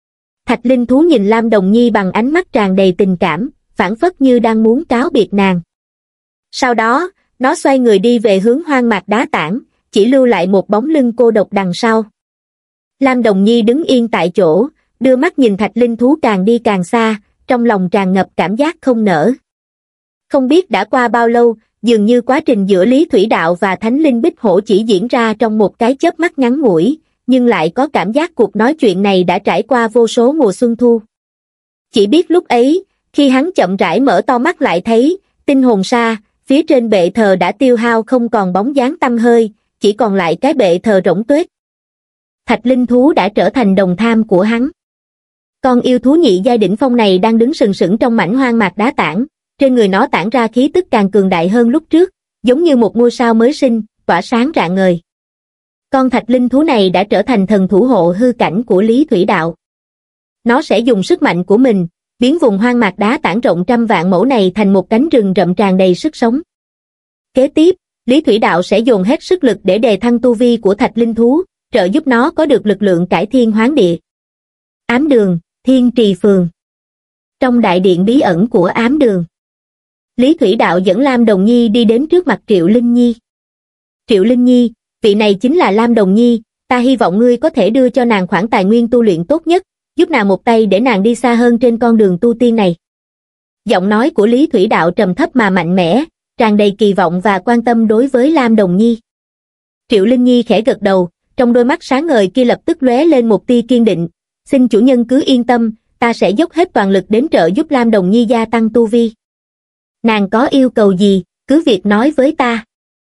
Thạch Linh Thú nhìn Lam Đồng Nhi bằng ánh mắt tràn đầy tình cảm, phảng phất như đang muốn cáo biệt nàng. Sau đó, nó xoay người đi về hướng hoang mạc đá tảng, chỉ lưu lại một bóng lưng cô độc đằng sau. Lam Đồng Nhi đứng yên tại chỗ, đưa mắt nhìn Thạch Linh Thú càng đi càng xa, trong lòng tràn ngập cảm giác không nỡ. Không biết đã qua bao lâu, dường như quá trình giữa Lý Thủy Đạo và Thánh Linh Bích Hổ chỉ diễn ra trong một cái chớp mắt ngắn ngủi, nhưng lại có cảm giác cuộc nói chuyện này đã trải qua vô số mùa xuân thu. Chỉ biết lúc ấy, khi hắn chậm rãi mở to mắt lại thấy, tinh hồn sa, phía trên bệ thờ đã tiêu hao không còn bóng dáng tăm hơi, chỉ còn lại cái bệ thờ rỗng tuếch. Thạch Linh Thú đã trở thành đồng tham của hắn. Con yêu thú nhị giai đỉnh phong này đang đứng sừng sững trong mảnh hoang mạc đá tảng, trên người nó tản ra khí tức càng cường đại hơn lúc trước, giống như một ngôi sao mới sinh, tỏa sáng rạng ngời. Con Thạch Linh Thú này đã trở thành thần thủ hộ hư cảnh của Lý Thủy Đạo. Nó sẽ dùng sức mạnh của mình, biến vùng hoang mạc đá tảng rộng trăm vạn mẫu này thành một cánh rừng rậm tràn đầy sức sống. Kế tiếp, Lý Thủy Đạo sẽ dồn hết sức lực để đề thăng tu vi của Thạch Linh Thú, trợ giúp nó có được lực lượng cải thiên hoán địa. Ám Đường, Thiên Trì Phường. Trong đại điện bí ẩn của Ám Đường, Lý Thủy Đạo dẫn Lam Đồng Nhi đi đến trước mặt Triệu Linh Nhi. Triệu Linh Nhi, vị này chính là Lam Đồng Nhi, ta hy vọng ngươi có thể đưa cho nàng khoản tài nguyên tu luyện tốt nhất, giúp nàng một tay để nàng đi xa hơn trên con đường tu tiên này. Giọng nói của Lý Thủy Đạo trầm thấp mà mạnh mẽ, tràn đầy kỳ vọng và quan tâm đối với Lam Đồng Nhi. Triệu Linh Nhi khẽ gật đầu, trong đôi mắt sáng ngời kia lập tức lóe lên một tia kiên định. Xin chủ nhân cứ yên tâm, ta sẽ dốc hết toàn lực đến trợ giúp Lam Đồng Nhi gia tăng tu vi. Nàng có yêu cầu gì, cứ việc nói với ta.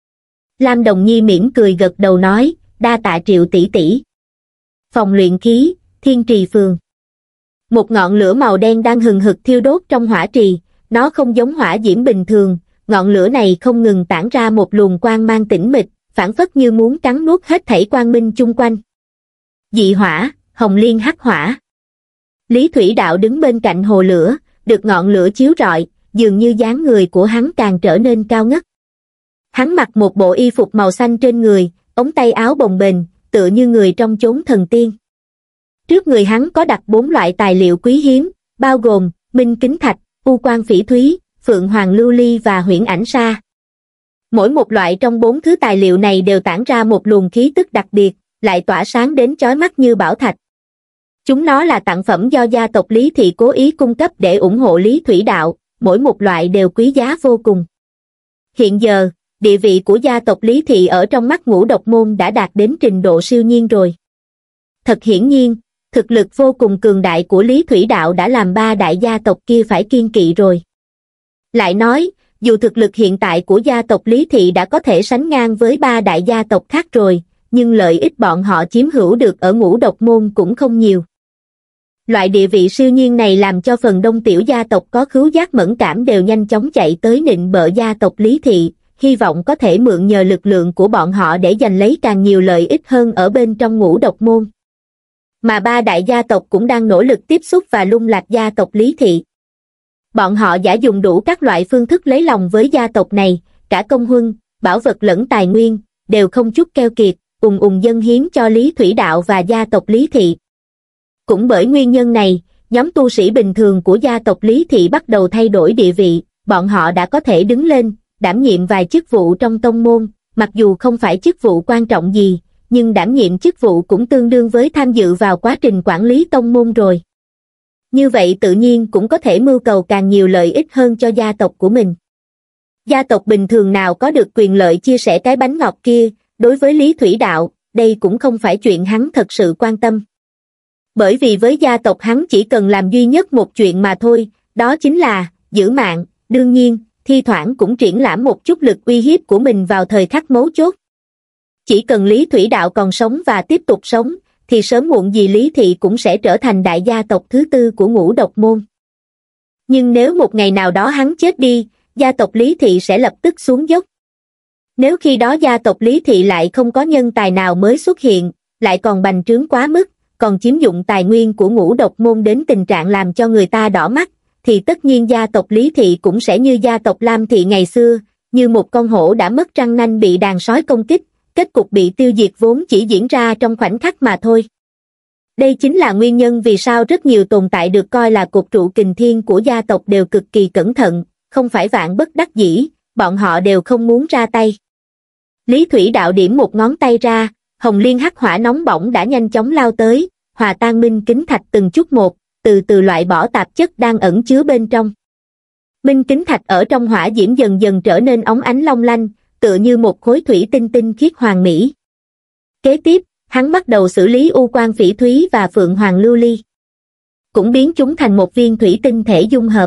Lam Đồng Nhi mỉm cười gật đầu nói, đa tạ Triệu tỷ tỷ. Phòng luyện khí, Thiên Trì Phường. Một ngọn lửa màu đen đang hừng hực thiêu đốt trong hỏa trì, nó không giống hỏa diễm bình thường, ngọn lửa này không ngừng tản ra một luồng quang mang tĩnh mịch, phảng phất như muốn cắn nuốt hết thảy quang minh chung quanh. Dị hỏa, Hồng Liên hắc hỏa. Lý Thủy Đạo đứng bên cạnh hồ lửa, được ngọn lửa chiếu rọi, dường như dáng người của hắn càng trở nên cao ngất. Hắn mặc một bộ y phục màu xanh trên người, ống tay áo bồng bềnh, tựa như người trong chốn thần tiên. Trước người hắn có đặt bốn loại tài liệu quý hiếm, bao gồm minh kính thạch, u quang phỉ thúy, phượng hoàng lưu ly và huyễn ảnh sa. Mỗi một loại trong bốn thứ tài liệu này đều tản ra một luồng khí tức đặc biệt, lại tỏa sáng đến chói mắt như bảo thạch. Chúng nó là tặng phẩm do gia tộc Lý Thị cố ý cung cấp để ủng hộ Lý Thủy Đạo, mỗi một loại đều quý giá vô cùng. Hiện giờ, địa vị của gia tộc Lý Thị ở trong mắt Ngũ Độc Môn đã đạt đến trình độ siêu nhiên rồi. Thật hiển nhiên, thực lực vô cùng cường đại của Lý Thủy Đạo đã làm ba đại gia tộc kia phải kiêng kỵ rồi. Lại nói, dù thực lực hiện tại của gia tộc Lý Thị đã có thể sánh ngang với ba đại gia tộc khác rồi, nhưng lợi ích bọn họ chiếm hữu được ở Ngũ Độc Môn cũng không nhiều. Loại địa vị siêu nhiên này làm cho phần đông tiểu gia tộc có khứu giác mẫn cảm đều nhanh chóng chạy tới nịnh bợ gia tộc Lý Thị, hy vọng có thể mượn nhờ lực lượng của bọn họ để giành lấy càng nhiều lợi ích hơn ở bên trong Ngũ Độc Môn. Mà ba đại gia tộc cũng đang nỗ lực tiếp xúc và lung lạc gia tộc Lý Thị. Bọn họ đã dùng đủ các loại phương thức lấy lòng với gia tộc này, cả công huân, bảo vật lẫn tài nguyên, đều không chút keo kiệt, ùng ùng dâng hiến cho Lý Thủy Đạo và gia tộc Lý Thị. Cũng bởi nguyên nhân này, nhóm tu sĩ bình thường của gia tộc Lý Thị bắt đầu thay đổi địa vị, bọn họ đã có thể đứng lên, đảm nhiệm vài chức vụ trong tông môn, mặc dù không phải chức vụ quan trọng gì, nhưng đảm nhiệm chức vụ cũng tương đương với tham dự vào quá trình quản lý tông môn rồi. Như vậy tự nhiên cũng có thể mưu cầu càng nhiều lợi ích hơn cho gia tộc của mình. Gia tộc bình thường nào có được quyền lợi chia sẻ cái bánh ngọt kia, đối với Lý Thủy Đạo, đây cũng không phải chuyện hắn thật sự quan tâm. Bởi vì với gia tộc hắn chỉ cần làm duy nhất một chuyện mà thôi, đó chính là giữ mạng, đương nhiên, thi thoảng cũng triển lãm một chút lực uy hiếp của mình vào thời khắc mấu chốt. Chỉ cần Lý Thủy Đạo còn sống và tiếp tục sống, thì sớm muộn gì Lý Thị cũng sẽ trở thành đại gia tộc thứ tư của Ngũ Độc Môn. Nhưng nếu một ngày nào đó hắn chết đi, gia tộc Lý Thị sẽ lập tức xuống dốc. Nếu khi đó gia tộc Lý Thị lại không có nhân tài nào mới xuất hiện, lại còn bành trướng quá mức, còn chiếm dụng tài nguyên của Ngũ Độc Môn đến tình trạng làm cho người ta đỏ mắt, thì tất nhiên gia tộc Lý Thị cũng sẽ như gia tộc Lam Thị ngày xưa, như một con hổ đã mất răng nanh bị đàn sói công kích, kết cục bị tiêu diệt vốn chỉ diễn ra trong khoảnh khắc mà thôi. Đây chính là nguyên nhân vì sao rất nhiều tồn tại được coi là cột trụ kình thiên của gia tộc đều cực kỳ cẩn thận, không phải vạn bất đắc dĩ, bọn họ đều không muốn ra tay. Lý Thủy Đạo điểm một ngón tay ra, hồng liên hắc hỏa nóng bỏng đã nhanh chóng lao tới, hòa tan minh kính thạch từng chút một, từ từ loại bỏ tạp chất đang ẩn chứa bên trong. Minh kính thạch ở trong hỏa diễm dần dần trở nên óng ánh long lanh, tựa như một khối thủy tinh tinh khiết hoàn mỹ. Kế tiếp, hắn bắt đầu xử lý u quan phỉ thúy và phượng hoàng lưu ly, cũng biến chúng thành một viên thủy tinh thể dung hợp.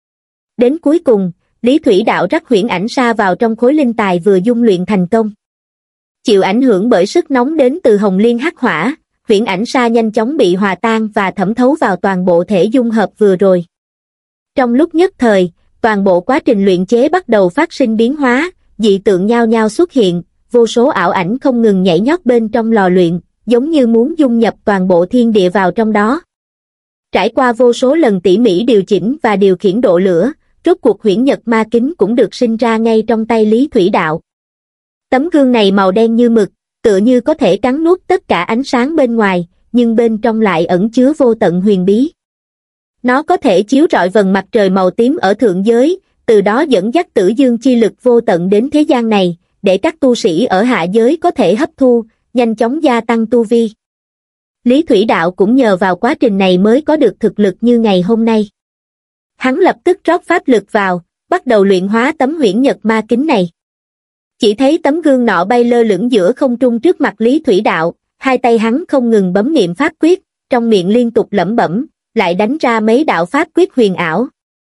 Đến cuối cùng, Lý Thủy Đạo rắc huyễn ảnh sa vào trong khối linh tài vừa dung luyện thành công. Chịu ảnh hưởng bởi sức nóng đến từ hồng liên hắc hỏa, huyễn ảnh sa nhanh chóng bị hòa tan và thẩm thấu vào toàn bộ thể dung hợp vừa rồi. Trong lúc nhất thời, toàn bộ quá trình luyện chế bắt đầu phát sinh biến hóa, dị tượng nhao nhao xuất hiện, vô số ảo ảnh không ngừng nhảy nhót bên trong lò luyện, giống như muốn dung nhập toàn bộ thiên địa vào trong đó. Trải qua vô số lần tỉ mỉ điều chỉnh và điều khiển độ lửa, rốt cuộc huyễn nhật ma kính cũng được sinh ra ngay trong tay Lý Thủy Đạo. Tấm gương này màu đen như mực, tựa như có thể cắn nuốt tất cả ánh sáng bên ngoài, nhưng bên trong lại ẩn chứa vô tận huyền bí. Nó có thể chiếu rọi vầng mặt trời màu tím ở thượng giới, từ đó dẫn dắt tử dương chi lực vô tận đến thế gian này, để các tu sĩ ở hạ giới có thể hấp thu, nhanh chóng gia tăng tu vi. Lý Thủy Đạo cũng nhờ vào quá trình này mới có được thực lực như ngày hôm nay. Hắn lập tức rót pháp lực vào, bắt đầu luyện hóa tấm huyễn nhật ma kính này. Chỉ thấy tấm gương nọ bay lơ lửng giữa không trung trước mặt Lý Thủy Đạo, hai tay hắn không ngừng bấm niệm pháp quyết, trong miệng liên tục lẩm bẩm, lại đánh ra mấy đạo pháp quyết huyền ảo.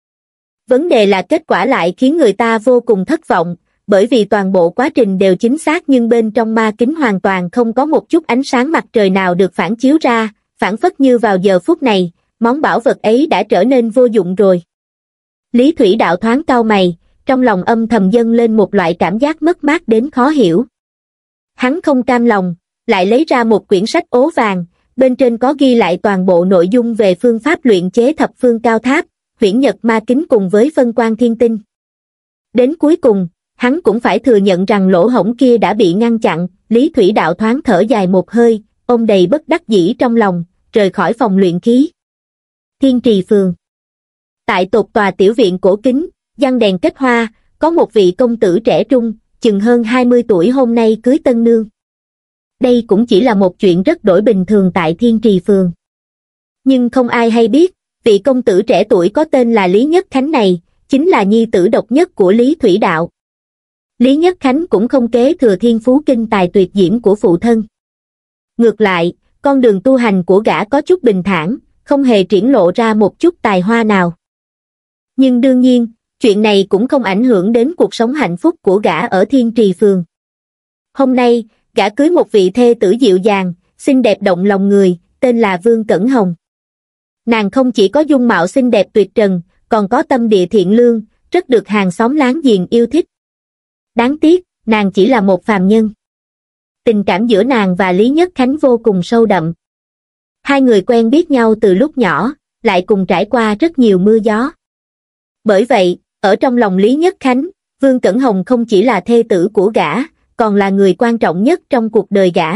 Vấn đề là kết quả lại khiến người ta vô cùng thất vọng, bởi vì toàn bộ quá trình đều chính xác nhưng bên trong ma kính hoàn toàn không có một chút ánh sáng mặt trời nào được phản chiếu ra, phản phất như vào giờ phút này, món bảo vật ấy đã trở nên vô dụng rồi. Lý Thủy Đạo thoáng cau mày, trong lòng âm thầm dâng lên một loại cảm giác mất mát đến khó hiểu. Hắn không cam lòng, lại lấy ra một quyển sách ố vàng, bên trên có ghi lại toàn bộ nội dung về phương pháp luyện chế thập phương cao tháp, huyễn nhật ma kính cùng với phân quan thiên tinh. Đến cuối cùng, hắn cũng phải thừa nhận rằng lỗ hổng kia đã bị ngăn chặn. Lý Thủy Đạo thoáng thở dài một hơi, ôm đầy bất đắc dĩ trong lòng, rời khỏi phòng luyện khí. Thiên Trì Phường. Tại tột tòa tiểu viện cổ kính, giăng đèn kết hoa, có một vị công tử trẻ trung, chừng hơn hai mươi tuổi hôm nay cưới tân nương. Đây cũng chỉ là một chuyện rất đổi bình thường tại Thiên Trì Phường. Nhưng không ai hay biết, vị công tử trẻ tuổi có tên là Lý Nhất Khánh này, chính là nhi tử độc nhất của Lý Thủy Đạo. Lý Nhất Khánh cũng không kế thừa thiên phú kinh tài tuyệt diễm của phụ thân. Ngược lại, con đường tu hành của gã có chút bình thản, không hề triển lộ ra một chút tài hoa nào. Nhưng đương nhiên, chuyện này cũng không ảnh hưởng đến cuộc sống hạnh phúc của gã ở Thiên Trì Phường. Hôm nay, gã cưới một vị thê tử dịu dàng, xinh đẹp động lòng người, tên là Vương Cẩn Hồng. Nàng không chỉ có dung mạo xinh đẹp tuyệt trần, còn có tâm địa thiện lương, rất được hàng xóm láng giềng yêu thích. Đáng tiếc, nàng chỉ là một phàm nhân. Tình cảm giữa nàng và Lý Nhất Khánh vô cùng sâu đậm. Hai người quen biết nhau từ lúc nhỏ, lại cùng trải qua rất nhiều mưa gió. Bởi vậy, ở trong lòng Lý Nhất Khánh, Vương Cẩn Hồng không chỉ là thê tử của gã, còn là người quan trọng nhất trong cuộc đời gã.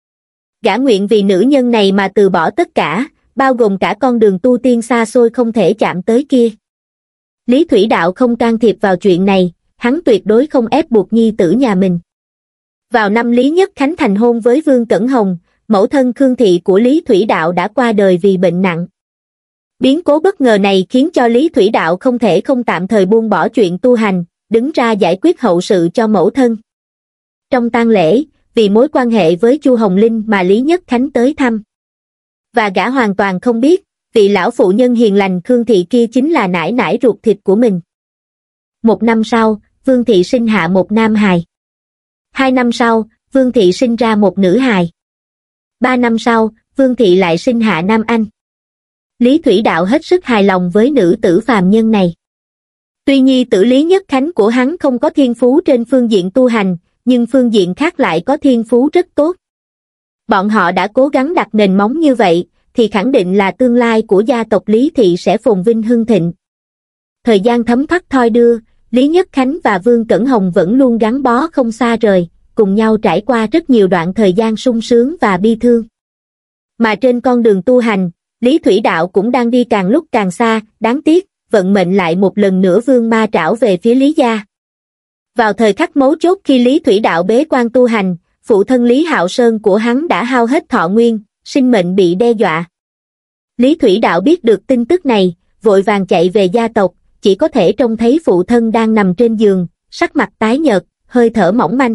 Gã nguyện vì nữ nhân này mà từ bỏ tất cả, bao gồm cả con đường tu tiên xa xôi không thể chạm tới kia. Lý Thủy Đạo không can thiệp vào chuyện này, hắn tuyệt đối không ép buộc nhi tử nhà mình. Vào năm Lý Nhất Khánh thành hôn với Vương Cẩn Hồng, mẫu thân Khương Thị của Lý Thủy Đạo đã qua đời vì bệnh nặng. Biến cố bất ngờ này khiến cho Lý Thủy Đạo không thể không tạm thời buông bỏ chuyện tu hành, đứng ra giải quyết hậu sự cho mẫu thân. Trong tang lễ, vì mối quan hệ với Chu Hồng Linh mà Lý Nhất Khánh tới thăm. Và gã hoàn toàn không biết, vị lão phụ nhân hiền lành Khương Thị kia chính là nải nải ruột thịt của mình. Một năm sau, Vương Thị sinh hạ một nam hài. Hai năm sau, Vương Thị sinh ra một nữ hài. Ba năm sau, Vương Thị lại sinh hạ nam anh. Lý Thủy Đạo hết sức hài lòng với nữ tử phàm nhân này. Tuy nhi tử Lý Nhất Khánh của hắn không có thiên phú trên phương diện tu hành, nhưng phương diện khác lại có thiên phú rất tốt. Bọn họ đã cố gắng đặt nền móng như vậy, thì khẳng định là tương lai của gia tộc Lý Thị sẽ phồn vinh hưng thịnh. Thời gian thấm thoát thoi đưa, Lý Nhất Khánh và Vương Cẩn Hồng vẫn luôn gắn bó không xa rời, cùng nhau trải qua rất nhiều đoạn thời gian sung sướng và bi thương. Mà trên con đường tu hành, Lý Thủy Đạo cũng đang đi càng lúc càng xa, đáng tiếc, vận mệnh lại một lần nữa vương ma trảo về phía Lý gia. Vào thời khắc mấu chốt khi Lý Thủy Đạo bế quan tu hành, phụ thân Lý Hạo Sơn của hắn đã hao hết thọ nguyên, sinh mệnh bị đe dọa. Lý Thủy Đạo biết được tin tức này, vội vàng chạy về gia tộc, chỉ có thể trông thấy phụ thân đang nằm trên giường, sắc mặt tái nhợt, hơi thở mỏng manh.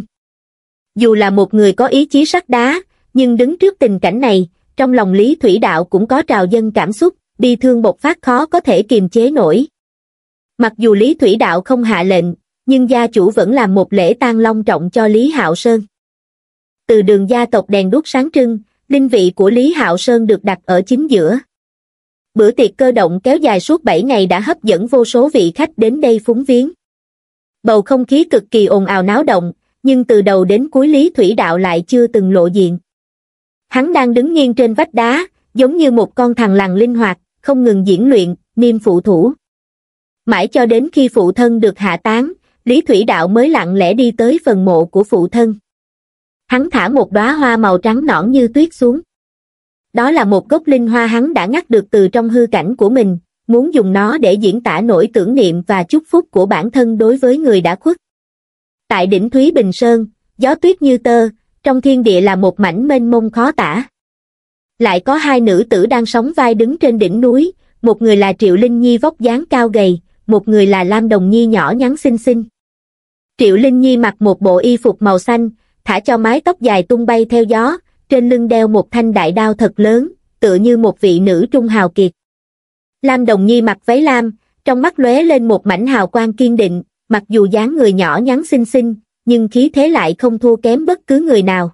Dù là một người có ý chí sắt đá, nhưng đứng trước tình cảnh này, trong lòng Lý Thủy Đạo cũng có trào dâng cảm xúc, bi thương bộc phát khó có thể kiềm chế nổi. Mặc dù Lý Thủy Đạo không hạ lệnh, nhưng gia chủ vẫn làm một lễ tang long trọng cho Lý Hạo Sơn. Từ đường gia tộc đèn đuốc sáng trưng, linh vị của Lý Hạo Sơn được đặt ở chính giữa. Bữa tiệc cơ động kéo dài suốt bảy ngày đã hấp dẫn vô số vị khách đến đây phúng viếng. Bầu không khí cực kỳ ồn ào náo động, nhưng từ đầu đến cuối Lý Thủy Đạo lại chưa từng lộ diện. Hắn đang đứng nghiêng trên vách đá, giống như một con thằn lằn linh hoạt, không ngừng diễn luyện, niêm phụ thủ. Mãi cho đến khi phụ thân được hạ táng, Lý Thủy Đạo mới lặng lẽ đi tới phần mộ của phụ thân. Hắn thả một đóa hoa màu trắng nõn như tuyết xuống. Đó là một gốc linh hoa hắn đã ngắt được từ trong hư cảnh của mình, muốn dùng nó để diễn tả nỗi tưởng niệm và chúc phúc của bản thân đối với người đã khuất. Tại đỉnh Thúy Bình Sơn, gió tuyết như tơ, trong thiên địa là một mảnh mênh mông khó tả. Lại có hai nữ tử đang sóng vai đứng trên đỉnh núi, một người là Triệu Linh Nhi vóc dáng cao gầy, một người là Lam Đồng Nhi nhỏ nhắn xinh xinh. Triệu Linh Nhi mặc một bộ y phục màu xanh, thả cho mái tóc dài tung bay theo gió, trên lưng đeo một thanh đại đao thật lớn, tựa như một vị nữ trung hào kiệt. Lam Đồng Nhi mặc váy lam, trong mắt lóe lên một mảnh hào quang kiên định, mặc dù dáng người nhỏ nhắn xinh xinh, nhưng khí thế lại không thua kém bất cứ người nào.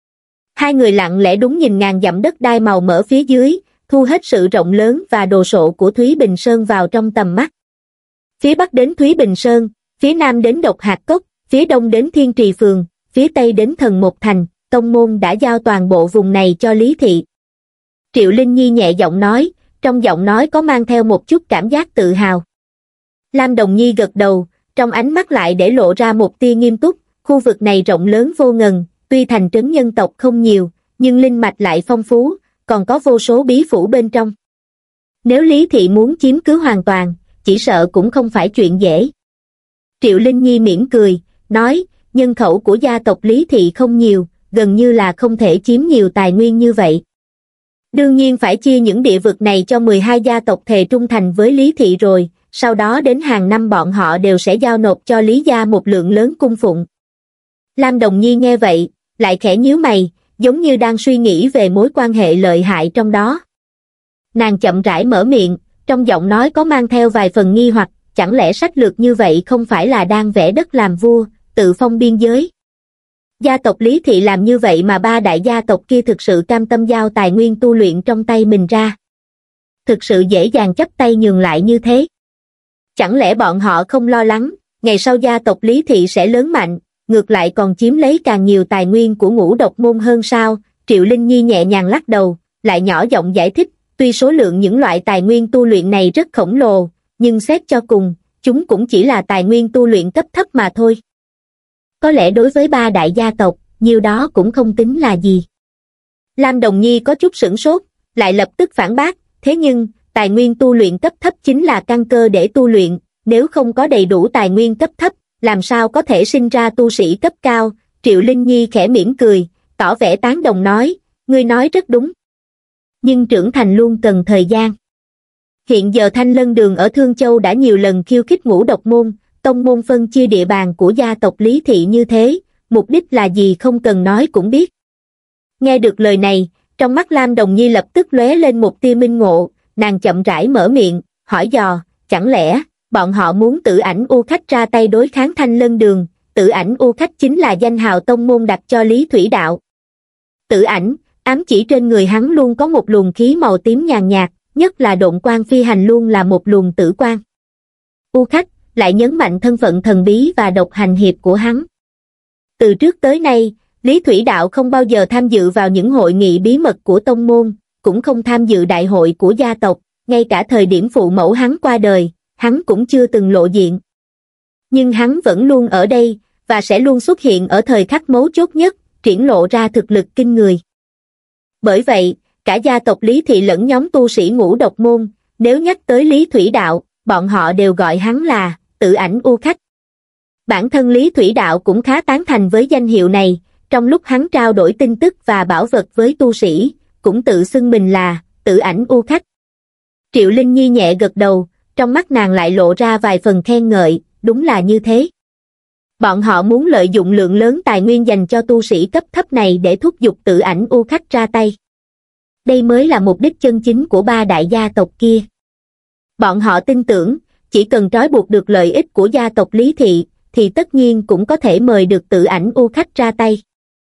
Hai người lặng lẽ đúng nhìn ngàn dặm đất đai màu mỡ phía dưới, thu hết sự rộng lớn và đồ sộ của Thúy Bình Sơn vào trong tầm mắt. Phía bắc đến Thúy Bình Sơn, phía nam đến Độc Hạt Cốc, phía đông đến Thiên Trì Phường, phía tây đến Thần Một Thành, tông môn đã giao toàn bộ vùng này cho Lý thị. Triệu Linh Nhi nhẹ giọng nói, trong giọng nói có mang theo một chút cảm giác tự hào. Lam Đồng Nhi gật đầu, trong ánh mắt lại để lộ ra một tia nghiêm túc, khu vực này rộng lớn vô ngần, tuy thành trấn nhân tộc không nhiều, nhưng linh mạch lại phong phú, còn có vô số bí phủ bên trong. Nếu Lý thị muốn chiếm cứ hoàn toàn, chỉ sợ cũng không phải chuyện dễ. Triệu Linh Nhi mỉm cười, nói, nhân khẩu của gia tộc Lý thị không nhiều, gần như là không thể chiếm nhiều tài nguyên như vậy. Đương nhiên phải chia những địa vực này cho mười hai gia tộc thề trung thành với Lý thị rồi, sau đó đến hàng năm bọn họ đều sẽ giao nộp cho Lý gia một lượng lớn cung phụng. Lam Đồng Nhi nghe vậy, lại khẽ nhíu mày, giống như đang suy nghĩ về mối quan hệ lợi hại trong đó. Nàng chậm rãi mở miệng, trong giọng nói có mang theo vài phần nghi hoặc, chẳng lẽ sách lược như vậy không phải là đang vẽ đất làm vua, tự phong biên giới? Gia tộc Lý thị làm như vậy mà ba đại gia tộc kia thực sự cam tâm giao tài nguyên tu luyện trong tay mình ra. Thực sự dễ dàng chấp tay nhường lại như thế. Chẳng lẽ bọn họ không lo lắng, ngày sau gia tộc Lý thị sẽ lớn mạnh, ngược lại còn chiếm lấy càng nhiều tài nguyên của Ngũ Độc môn hơn sao? Triệu Linh Nhi nhẹ nhàng lắc đầu, lại nhỏ giọng giải thích, tuy số lượng những loại tài nguyên tu luyện này rất khổng lồ, nhưng xét cho cùng, chúng cũng chỉ là tài nguyên tu luyện cấp thấp mà thôi. Có lẽ đối với ba đại gia tộc, nhiều đó cũng không tính là gì. Lam Đồng Nhi có chút sửng sốt, lại lập tức phản bác, thế nhưng, tài nguyên tu luyện cấp thấp chính là căn cơ để tu luyện, nếu không có đầy đủ tài nguyên cấp thấp, làm sao có thể sinh ra tu sĩ cấp cao? Triệu Linh Nhi khẽ mỉm cười, tỏ vẻ tán đồng nói, ngươi nói rất đúng. Nhưng trưởng thành luôn cần thời gian. Hiện giờ Thanh Lân Đường ở Thương Châu đã nhiều lần khiêu khích Ngũ Độc môn, tông môn phân chia địa bàn của gia tộc Lý thị như thế, mục đích là gì không cần nói cũng biết. Nghe được lời này, trong mắt Lam Đồng Nhi lập tức lóe lên một tia minh ngộ, nàng chậm rãi mở miệng, hỏi dò, chẳng lẽ bọn họ muốn Tử Ảnh U Khách ra tay đối kháng Thanh Lân Đường? Tử Ảnh U Khách chính là danh hào tông môn đặt cho Lý Thủy Đạo. Tử Ảnh, ám chỉ trên người hắn luôn có một luồng khí màu tím nhàn nhạt, nhất là độn quang phi hành luôn là một luồng tử quang. U Khách lại nhấn mạnh thân phận thần bí và độc hành hiệp của hắn. Từ trước tới nay, Lý Thủy Đạo không bao giờ tham dự vào những hội nghị bí mật của tông môn, cũng không tham dự đại hội của gia tộc, ngay cả thời điểm phụ mẫu hắn qua đời, hắn cũng chưa từng lộ diện. Nhưng hắn vẫn luôn ở đây, và sẽ luôn xuất hiện ở thời khắc mấu chốt nhất, triển lộ ra thực lực kinh người. Bởi vậy, cả gia tộc Lý Thị lẫn nhóm tu sĩ Ngũ Độc Môn, nếu nhắc tới Lý Thủy Đạo, bọn họ đều gọi hắn là Tự Ảnh U Khách. Bản thân Lý Thủy Đạo cũng khá tán thành với danh hiệu này, trong lúc hắn trao đổi tin tức và bảo vật với tu sĩ, cũng tự xưng mình là Tự Ảnh U Khách. Triệu Linh Nhi nhẹ gật đầu, trong mắt nàng lại lộ ra vài phần khen ngợi, đúng là như thế. Bọn họ muốn lợi dụng lượng lớn tài nguyên dành cho tu sĩ cấp thấp này để thúc giục Tự Ảnh U Khách ra tay. Đây mới là mục đích chân chính của ba đại gia tộc kia. Bọn họ tin tưởng, chỉ cần trói buộc được lợi ích của gia tộc Lý Thị, thì tất nhiên cũng có thể mời được Tự Ảnh U Khách ra tay.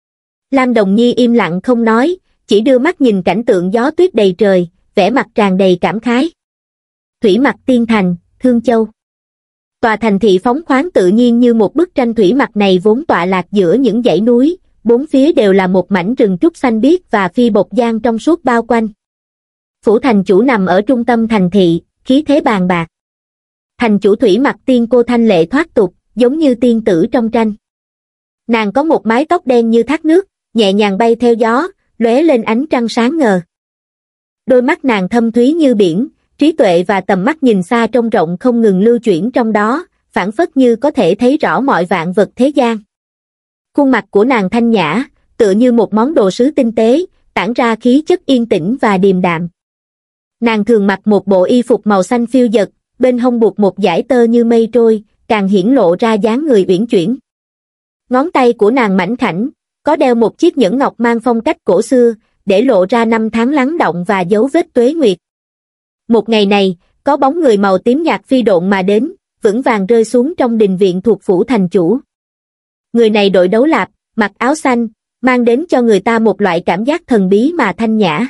Lam Đồng Nhi im lặng không nói, chỉ đưa mắt nhìn cảnh tượng gió tuyết đầy trời, vẻ mặt tràn đầy cảm khái. Thủy Mặc Tiên Thành, Thương Châu. Tòa thành thị phóng khoáng tự nhiên như một bức tranh thủy mặc này vốn tọa lạc giữa những dãy núi, bốn phía đều là một mảnh rừng trúc xanh biếc và phi bột giang trong suốt bao quanh. Phủ thành chủ nằm ở trung tâm thành thị, khí thế bàn bạc. Thành chủ Thủy Mặc Tiên Cô thanh lệ thoát tục, giống như tiên tử trong tranh. Nàng có một mái tóc đen như thác nước, nhẹ nhàng bay theo gió, lóe lên ánh trăng sáng ngời. Đôi mắt nàng thâm thúy như biển, trí tuệ và tầm mắt nhìn xa trông rộng không ngừng lưu chuyển trong đó, phảng phất như có thể thấy rõ mọi vạn vật thế gian. Khuôn mặt của nàng thanh nhã, tựa như một món đồ sứ tinh tế, tản ra khí chất yên tĩnh và điềm đạm. Nàng thường mặc một bộ y phục màu xanh phiêu dật, bên hông buộc một dải tơ như mây trôi, càng hiển lộ ra dáng người uyển chuyển. Ngón tay của nàng mảnh khảnh, có đeo một chiếc nhẫn ngọc mang phong cách cổ xưa, để lộ ra năm tháng lắng đọng và dấu vết tuế nguyệt. Một ngày này, có bóng người màu tím nhạt phi độn mà đến, vững vàng rơi xuống trong đình viện thuộc phủ thành chủ. Người này đội đấu lạp, mặc áo xanh, mang đến cho người ta một loại cảm giác thần bí mà thanh nhã.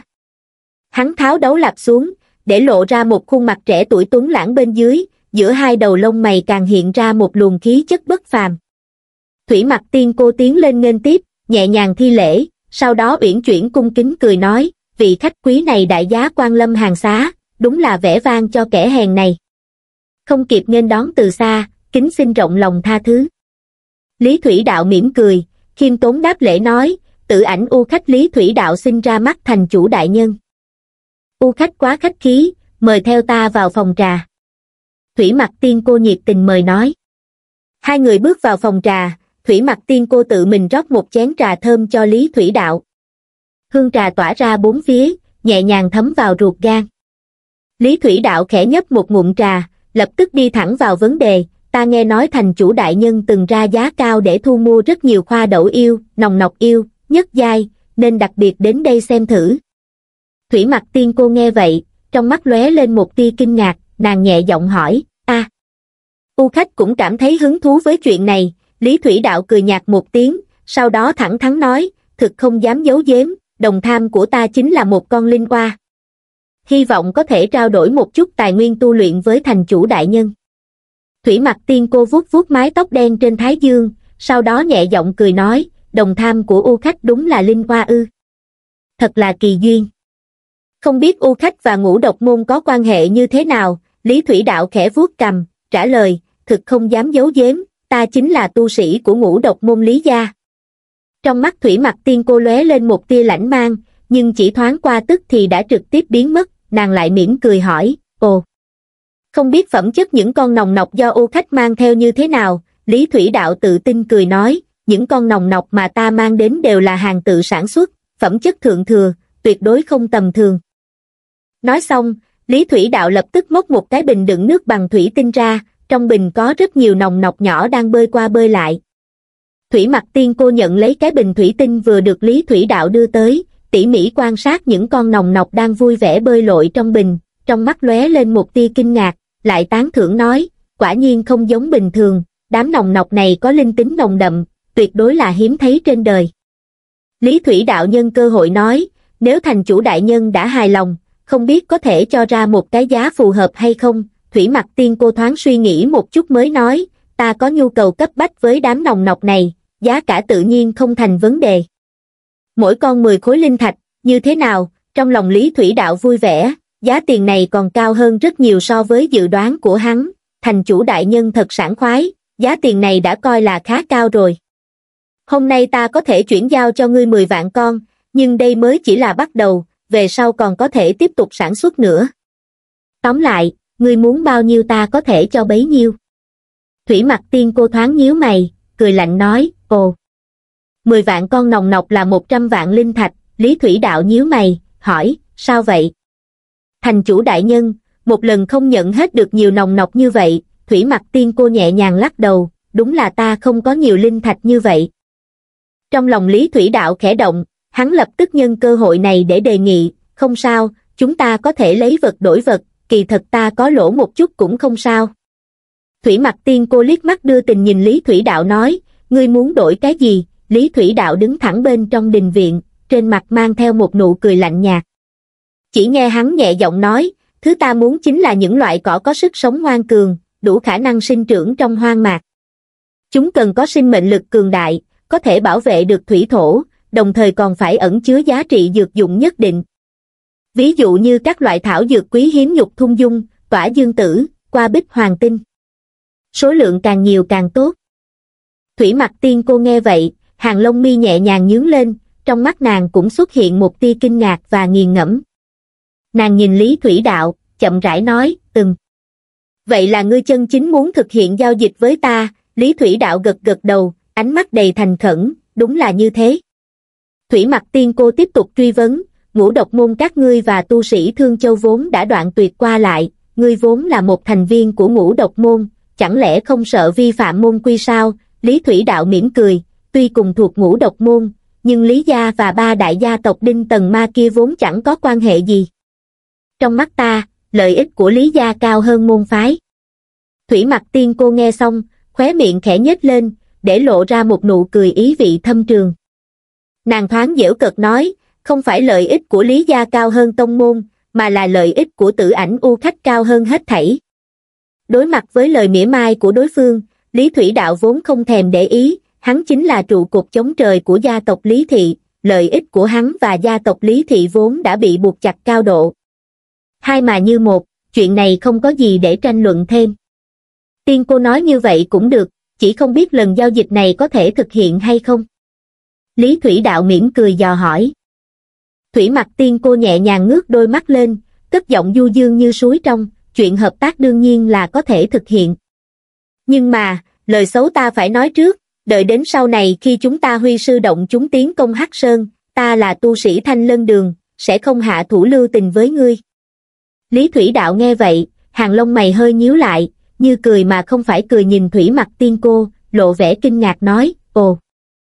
Hắn tháo đấu lạp xuống, để lộ ra một khuôn mặt trẻ tuổi tuấn lãng bên dưới, giữa hai đầu lông mày càng hiện ra một luồng khí chất bất phàm. Thủy Mặc Tiên Cô tiến lên nghênh tiếp, nhẹ nhàng thi lễ, sau đó uyển chuyển cung kính cười nói, vị khách quý này đại giá quan lâm hàng xá, đúng là vẻ vang cho kẻ hèn này. Không kịp nghênh đón từ xa, kính xin rộng lòng tha thứ. Lý Thủy Đạo mỉm cười, khiêm tốn đáp lễ nói, Tự Ảnh U Khách Lý Thủy Đạo xin ra mắt thành chủ đại nhân. U Khách quá khách khí, mời theo ta vào phòng trà. Thủy Mặc Tiên Cô nhiệt tình mời nói. Hai người bước vào phòng trà, Thủy Mặc Tiên Cô tự mình rót một chén trà thơm cho Lý Thủy Đạo. Hương trà tỏa ra bốn phía, nhẹ nhàng thấm vào ruột gan. Lý Thủy Đạo khẽ nhấp một ngụm trà, lập tức đi thẳng vào vấn đề, ta nghe nói thành chủ đại nhân từng ra giá cao để thu mua rất nhiều khoa đậu yêu, nòng nọc yêu, nhất giai, nên đặc biệt đến đây xem thử. Thủy Mặc Tiên Cô nghe vậy, trong mắt lóe lên một tia kinh ngạc, nàng nhẹ giọng hỏi, a, U Khách cũng cảm thấy hứng thú với chuyện này. Lý Thủy Đạo cười nhạt một tiếng, sau đó thẳng thắn nói, thực không dám giấu giếm, đồng tham của ta chính là một con linh oa. Hy vọng có thể trao đổi một chút tài nguyên tu luyện với thành chủ đại nhân. Thủy Mặc Tiên Cô vuốt vuốt mái tóc đen trên thái dương, sau đó nhẹ giọng cười nói, đồng tham của U Khách đúng là linh oa ư. Thật là kỳ duyên. Không biết U Khách và Ngũ Độc Môn có quan hệ như thế nào, Lý Thủy Đạo khẽ vuốt cằm, trả lời, thực không dám giấu giếm, ta chính là tu sĩ của Ngũ Độc Môn Lý gia. Trong mắt Thủy Mặc Tiên Cô lóe lên một tia lãnh mang, nhưng chỉ thoáng qua tức thì đã trực tiếp biến mất, nàng lại mỉm cười hỏi, ồ, không biết phẩm chất những con nòng nọc do U Khách mang theo như thế nào. Lý Thủy Đạo tự tin cười nói, những con nòng nọc mà ta mang đến đều là hàng tự sản xuất, phẩm chất thượng thừa, tuyệt đối không tầm thường. Nói xong, Lý Thủy Đạo lập tức móc một cái bình đựng nước bằng thủy tinh ra, trong bình có rất nhiều nòng nọc nhỏ đang bơi qua bơi lại. Thủy Mặc Tiên Cô nhận lấy cái bình thủy tinh vừa được Lý Thủy Đạo đưa tới, tỉ mỉ quan sát những con nòng nọc đang vui vẻ bơi lội trong bình, trong mắt lóe lên một tia kinh ngạc, lại tán thưởng nói, quả nhiên không giống bình thường, đám nòng nọc này có linh tính nồng đậm, tuyệt đối là hiếm thấy trên đời. Lý Thủy Đạo nhân cơ hội nói, nếu thành chủ đại nhân đã hài lòng, không biết có thể cho ra một cái giá phù hợp hay không. Thủy Mặc Tiên Cô thoáng suy nghĩ một chút mới nói, ta có nhu cầu cấp bách với đám nòng nọc này, giá cả tự nhiên không thành vấn đề. Mỗi con mười khối linh thạch, như thế nào? Trong lòng Lý Thủy Đạo vui vẻ, giá tiền này còn cao hơn rất nhiều so với dự đoán của hắn, thành chủ đại nhân thật sảng khoái, giá tiền này đã coi là khá cao rồi. Hôm nay ta có thể chuyển giao cho ngươi mười vạn con, nhưng đây mới chỉ là bắt đầu, về sau còn có thể tiếp tục sản xuất nữa. Tóm lại, ngươi muốn bao nhiêu ta có thể cho bấy nhiêu. Thủy Mặc Tiên Cô thoáng nhíu mày, cười lạnh nói, ồ. Mười vạn con nòng nọc là một trăm vạn linh thạch, Lý Thủy Đạo nhíu mày, hỏi, sao vậy? Thành chủ đại nhân, một lần không nhận hết được nhiều nòng nọc như vậy, Thủy Mặc Tiên Cô nhẹ nhàng lắc đầu, đúng là ta không có nhiều linh thạch như vậy. Trong lòng Lý Thủy Đạo khẽ động, hắn lập tức nhân cơ hội này để đề nghị, không sao, chúng ta có thể lấy vật đổi vật, kỳ thật ta có lỗ một chút cũng không sao. Thủy Mặc Tiên Cô liếc mắt đưa tình nhìn Lý Thủy Đạo nói, ngươi muốn đổi cái gì? Lý Thủy Đạo đứng thẳng bên trong đình viện, trên mặt mang theo một nụ cười lạnh nhạt. Chỉ nghe hắn nhẹ giọng nói, thứ ta muốn chính là những loại cỏ có sức sống ngoan cường, đủ khả năng sinh trưởng trong hoang mạc. Chúng cần có sinh mệnh lực cường đại, có thể bảo vệ được thủy thổ, đồng thời còn phải ẩn chứa giá trị dược dụng nhất định. Ví dụ như các loại thảo dược quý hiếm nhục thung dung, tỏa dương tử, qua bích hoàng tinh. Số lượng càng nhiều càng tốt. Thủy Mặc Tiên Cô nghe vậy, hàng lông mi nhẹ nhàng nhướng lên, trong mắt nàng cũng xuất hiện một tia kinh ngạc và nghiền ngẫm. Nàng nhìn Lý Thủy Đạo, chậm rãi nói, ừm. Vậy là ngươi chân chính muốn thực hiện giao dịch với ta? Lý Thủy Đạo gật gật đầu, ánh mắt đầy thành khẩn, đúng là như thế. Thủy Mặc Tiên Cô tiếp tục truy vấn, Ngũ Độc môn các ngươi và tu sĩ Thương Châu vốn đã đoạn tuyệt qua lại, ngươi vốn là một thành viên của Ngũ Độc môn, chẳng lẽ không sợ vi phạm môn quy sao? Lý Thủy Đạo mỉm cười, tuy cùng thuộc Ngũ Độc môn, nhưng Lý gia và ba đại gia tộc Đinh Tần Ma kia vốn chẳng có quan hệ gì. Trong mắt ta, lợi ích của Lý gia cao hơn môn phái. Thủy Mặc Tiên Cô nghe xong, khóe miệng khẽ nhếch lên, để lộ ra một nụ cười ý vị thâm trường. Nàng thoáng giễu cợt nói, không phải lợi ích của Lý gia cao hơn tông môn, mà là lợi ích của Tử Ảnh U Khách cao hơn hết thảy. Đối mặt với lời mỉa mai của đối phương, Lý Thủy Đạo vốn không thèm để ý, hắn chính là trụ cột chống trời của gia tộc Lý Thị, lợi ích của hắn và gia tộc Lý Thị vốn đã bị buộc chặt cao độ. Hai mà như một, chuyện này không có gì để tranh luận thêm. Tiên Cô nói như vậy cũng được, chỉ không biết lần giao dịch này có thể thực hiện hay không. Lý Thủy Đạo mỉm cười dò hỏi. Thủy Mặc Tiên Cô nhẹ nhàng ngước đôi mắt lên, cất giọng du dương như suối trong, chuyện hợp tác đương nhiên là có thể thực hiện. Nhưng mà, lời xấu ta phải nói trước, đợi đến sau này khi chúng ta huy sư động chúng tiến công Hắc Sơn, ta là tu sĩ Thanh Lân Đường, sẽ không hạ thủ lưu tình với ngươi. Lý Thủy Đạo nghe vậy, hàng lông mày hơi nhíu lại, như cười mà không phải cười nhìn Thủy Mặc Tiên Cô, lộ vẻ kinh ngạc nói, ồ.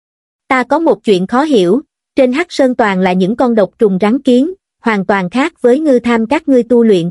Ta có một chuyện khó hiểu, trên Hắc Sơn toàn là những con độc trùng rắn kiến, hoàn toàn khác với ngư tham các ngươi tu luyện.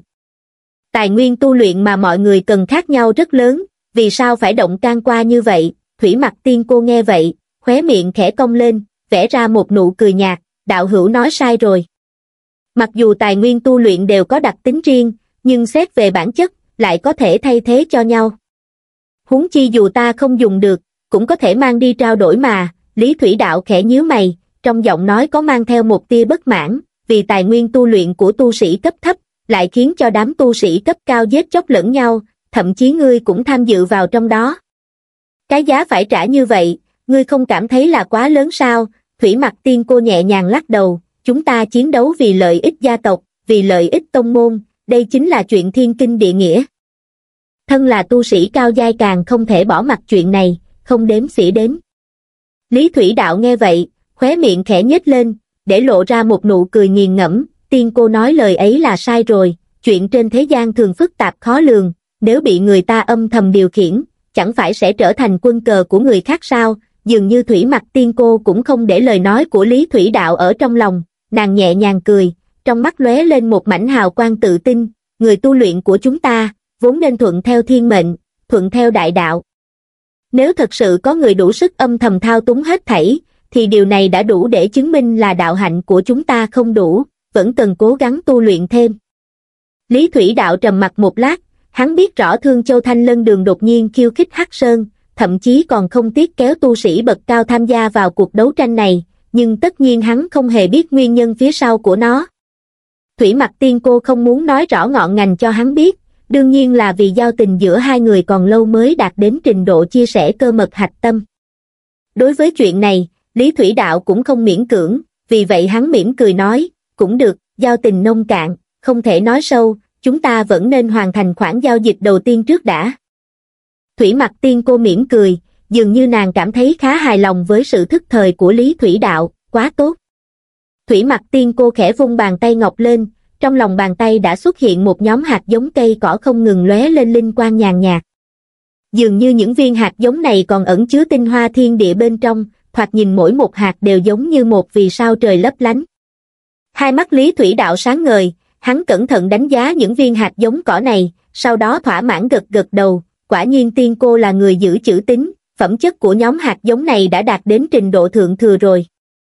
Tài nguyên tu luyện mà mọi người cần khác nhau rất lớn, vì sao phải động can qua như vậy? Thủy Mặc Tiên Cô nghe vậy, khóe miệng khẽ cong lên, vẽ ra một nụ cười nhạt, đạo hữu nói sai rồi. Mặc dù tài nguyên tu luyện đều có đặc tính riêng, nhưng xét về bản chất, lại có thể thay thế cho nhau. Huống chi dù ta không dùng được, cũng có thể mang đi trao đổi mà. Lý Thủy Đạo khẽ nhíu mày, trong giọng nói có mang theo một tia bất mãn, vì tài nguyên tu luyện của tu sĩ cấp thấp, lại khiến cho đám tu sĩ cấp cao giết chóc lẫn nhau, thậm chí ngươi cũng tham dự vào trong đó. Cái giá phải trả như vậy, ngươi không cảm thấy là quá lớn sao? Thủy Mặc Tiên Cô nhẹ nhàng lắc đầu, chúng ta chiến đấu vì lợi ích gia tộc, vì lợi ích tông môn, đây chính là chuyện thiên kinh địa nghĩa. Thân là tu sĩ cao giai càng không thể bỏ mặc chuyện này, không đếm xỉa đến. Lý Thủy Đạo nghe vậy, khóe miệng khẽ nhếch lên, để lộ ra một nụ cười nghiền ngẫm, Tiên Cô nói lời ấy là sai rồi, chuyện trên thế gian thường phức tạp khó lường, nếu bị người ta âm thầm điều khiển, chẳng phải sẽ trở thành quân cờ của người khác sao? Dường như Thủy Mặc Tiên Cô cũng không để lời nói của Lý Thủy Đạo ở trong lòng, nàng nhẹ nhàng cười, trong mắt lóe lên một mảnh hào quang tự tin, người tu luyện của chúng ta, vốn nên thuận theo thiên mệnh, thuận theo đại đạo. Nếu thật sự có người đủ sức âm thầm thao túng hết thảy, thì điều này đã đủ để chứng minh là đạo hạnh của chúng ta không đủ, vẫn cần cố gắng tu luyện thêm. Lý Thủy Đạo trầm mặc một lát, hắn biết rõ Thương Châu Thanh Lân Đường đột nhiên khiêu khích Hắc Sơn, thậm chí còn không tiếc kéo tu sĩ bậc cao tham gia vào cuộc đấu tranh này, nhưng tất nhiên hắn không hề biết nguyên nhân phía sau của nó. Thủy Mặc Tiên Cô không muốn nói rõ ngọn ngành cho hắn biết, đương nhiên là vì giao tình giữa hai người còn lâu mới đạt đến trình độ chia sẻ cơ mật hạch tâm. Đối với chuyện này, Lý Thủy Đạo cũng không miễn cưỡng, vì vậy hắn mỉm cười nói, cũng được, giao tình nông cạn, không thể nói sâu, chúng ta vẫn nên hoàn thành khoản giao dịch đầu tiên trước đã. Thủy Mặc Tiên Cô mỉm cười, dường như nàng cảm thấy khá hài lòng với sự thức thời của Lý Thủy Đạo, quá tốt. Thủy Mặc Tiên Cô khẽ vung bàn tay ngọc lên, trong lòng bàn tay đã xuất hiện một nhóm hạt giống cây cỏ không ngừng lóe lên linh quang nhàn nhạt. Dường như những viên hạt giống này còn ẩn chứa tinh hoa thiên địa bên trong, thoạt nhìn mỗi một hạt đều giống như một vì sao trời lấp lánh. Hai mắt Lý Thủy Đạo sáng ngời, hắn cẩn thận đánh giá những viên hạt giống cỏ này, sau đó thỏa mãn gật gật đầu, quả nhiên tiên cô là người giữ chữ tín, phẩm chất của nhóm hạt giống này đã đạt đến trình độ thượng thừa rồi.